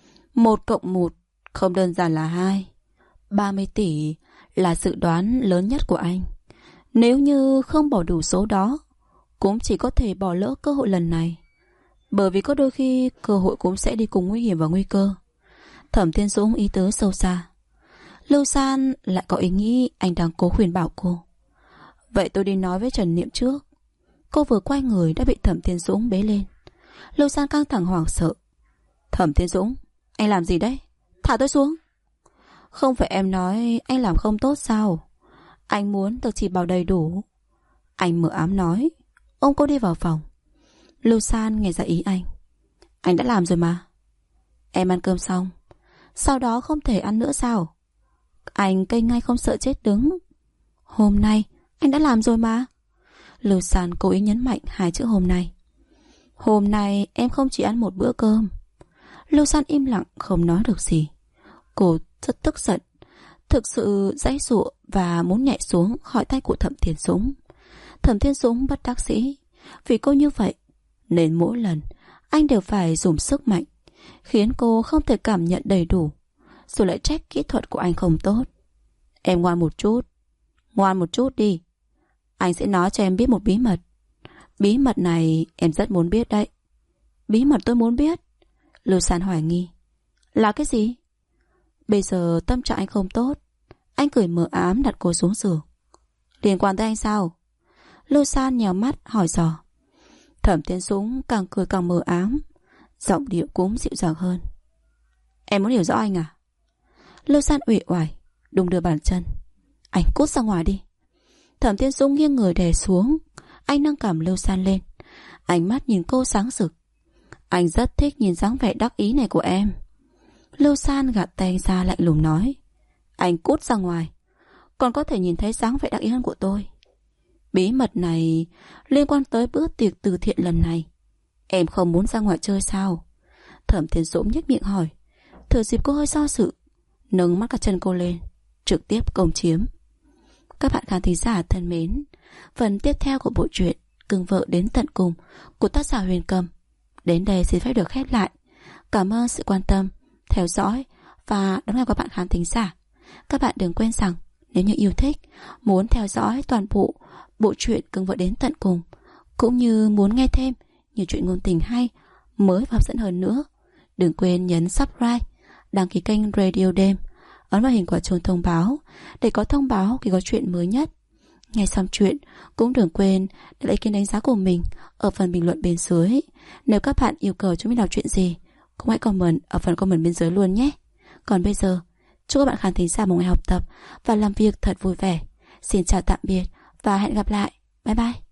1 cộng 1 không đơn giản là 2. 30 tỷ là dự đoán lớn nhất của anh. Nếu như không bỏ đủ số đó, cũng chỉ có thể bỏ lỡ cơ hội lần này. Bởi vì có đôi khi cơ hội cũng sẽ đi cùng nguy hiểm và nguy cơ. Thẩm Thiên Dũng ý tứ sâu xa. Lưu San lại có ý nghĩ anh đang cố khuyên bảo cô. Vậy tôi đi nói với Trần Niệm trước. Cô vừa quay người đã bị Thẩm Thiên Dũng bế lên. Lưu San căng thẳng hoảng sợ. Thẩm Thiên Dũng, anh làm gì đấy? Thả tôi xuống. Không phải em nói anh làm không tốt sao? Anh muốn được chỉ bảo đầy đủ. Anh mở ám nói, ôm cô đi vào phòng. Lưu San nghe ra ý anh. Anh đã làm rồi mà. Em ăn cơm xong, sau đó không thể ăn nữa sao? Anh cây ngay không sợ chết đứng. Hôm nay anh đã làm rồi mà. Lưu San cố ý nhấn mạnh 2 chữ hôm nay. Hôm nay em không chỉ ăn 1 bữa cơm. Lưu San im lặng không nói được gì. Cô rất tức giận, thực sự giãy giụa và muốn nhảy xuống khỏi tay của Thẩm Thiên Dũng. Thẩm Thiên Dũng bất đắc dĩ. Vì cô như vậy nên mỗi lần anh đều phải dùng sức mạnh, khiến cô không thể cảm nhận đầy đủ, rồi lại trách kỹ thuật của anh không tốt. Em ngoan một chút. Ngoan một chút đi. Anh sẽ nói cho em biết một bí mật. Bí mật này em rất muốn biết đấy. Bí mật tôi muốn biết. Lưu San hoài nghi. Là cái gì? Bây giờ tâm trạng anh không tốt. Anh cười mờ ám đặt cô xuống giường. Liên quan tới anh sao? Lưu San nhào mắt hỏi dò. Thẩm Thiên Dũng càng cười càng mờ ám, giọng điệu cũng dịu dàng hơn. Em muốn hiểu rõ anh à? Lưu San uể oải đung đưa bàn chân. Anh cút ra ngoài đi. Thẩm Thiên Dũng nghiêng người đè xuống. Anh nâng cằm Lưu San lên, ánh mắt nhìn cô sáng rực. Anh rất thích nhìn dáng vẻ đắc ý này của em. Lưu San gạt tay anh ra lạnh lùng nói: Anh cút ra ngoài. Còn có thể nhìn thấy dáng vẻ đắc ý hơn của tôi. Bí mật này liên quan tới bữa tiệc từ thiện lần này. Em không muốn ra ngoài chơi sao? Thẩm Thiên Dũng nhếch miệng hỏi. Thừa dịp cô hơi do dự, nâng mắt cả chân cô lên, trực tiếp công chiếm. Các bạn khán thính giả thân mến, phần tiếp theo của bộ truyện Cưng Vợ Đến Tận Cùng của tác giả Huyền Cầm đến đây xin phép được khép lại. Cảm ơn sự quan tâm, theo dõi và đón nghe của các bạn khán thính giả. Các bạn đừng quên rằng nếu như yêu thích, muốn theo dõi toàn bộ bộ truyện Cưng Vợ Đến Tận Cùng, cũng như muốn nghe thêm nhiều chuyện ngôn tình hay, mới và hấp dẫn hơn nữa, đừng quên nhấn subscribe, đăng ký kênh Radio Đêm, ấn vào hình quả chuông thông báo để có thông báo khi có chuyện mới nhất. Nghe xong chuyện cũng đừng quên để lại ý kiến đánh giá của mình ở phần bình luận bên dưới. Nếu các bạn yêu cầu chúng mình làm chuyện gì, cũng hãy comment ở phần comment bên dưới luôn nhé. Còn bây giờ, chúc các bạn khán thính giả một ngày học tập và làm việc thật vui vẻ. Xin chào tạm biệt và hẹn gặp lại. Bye bye.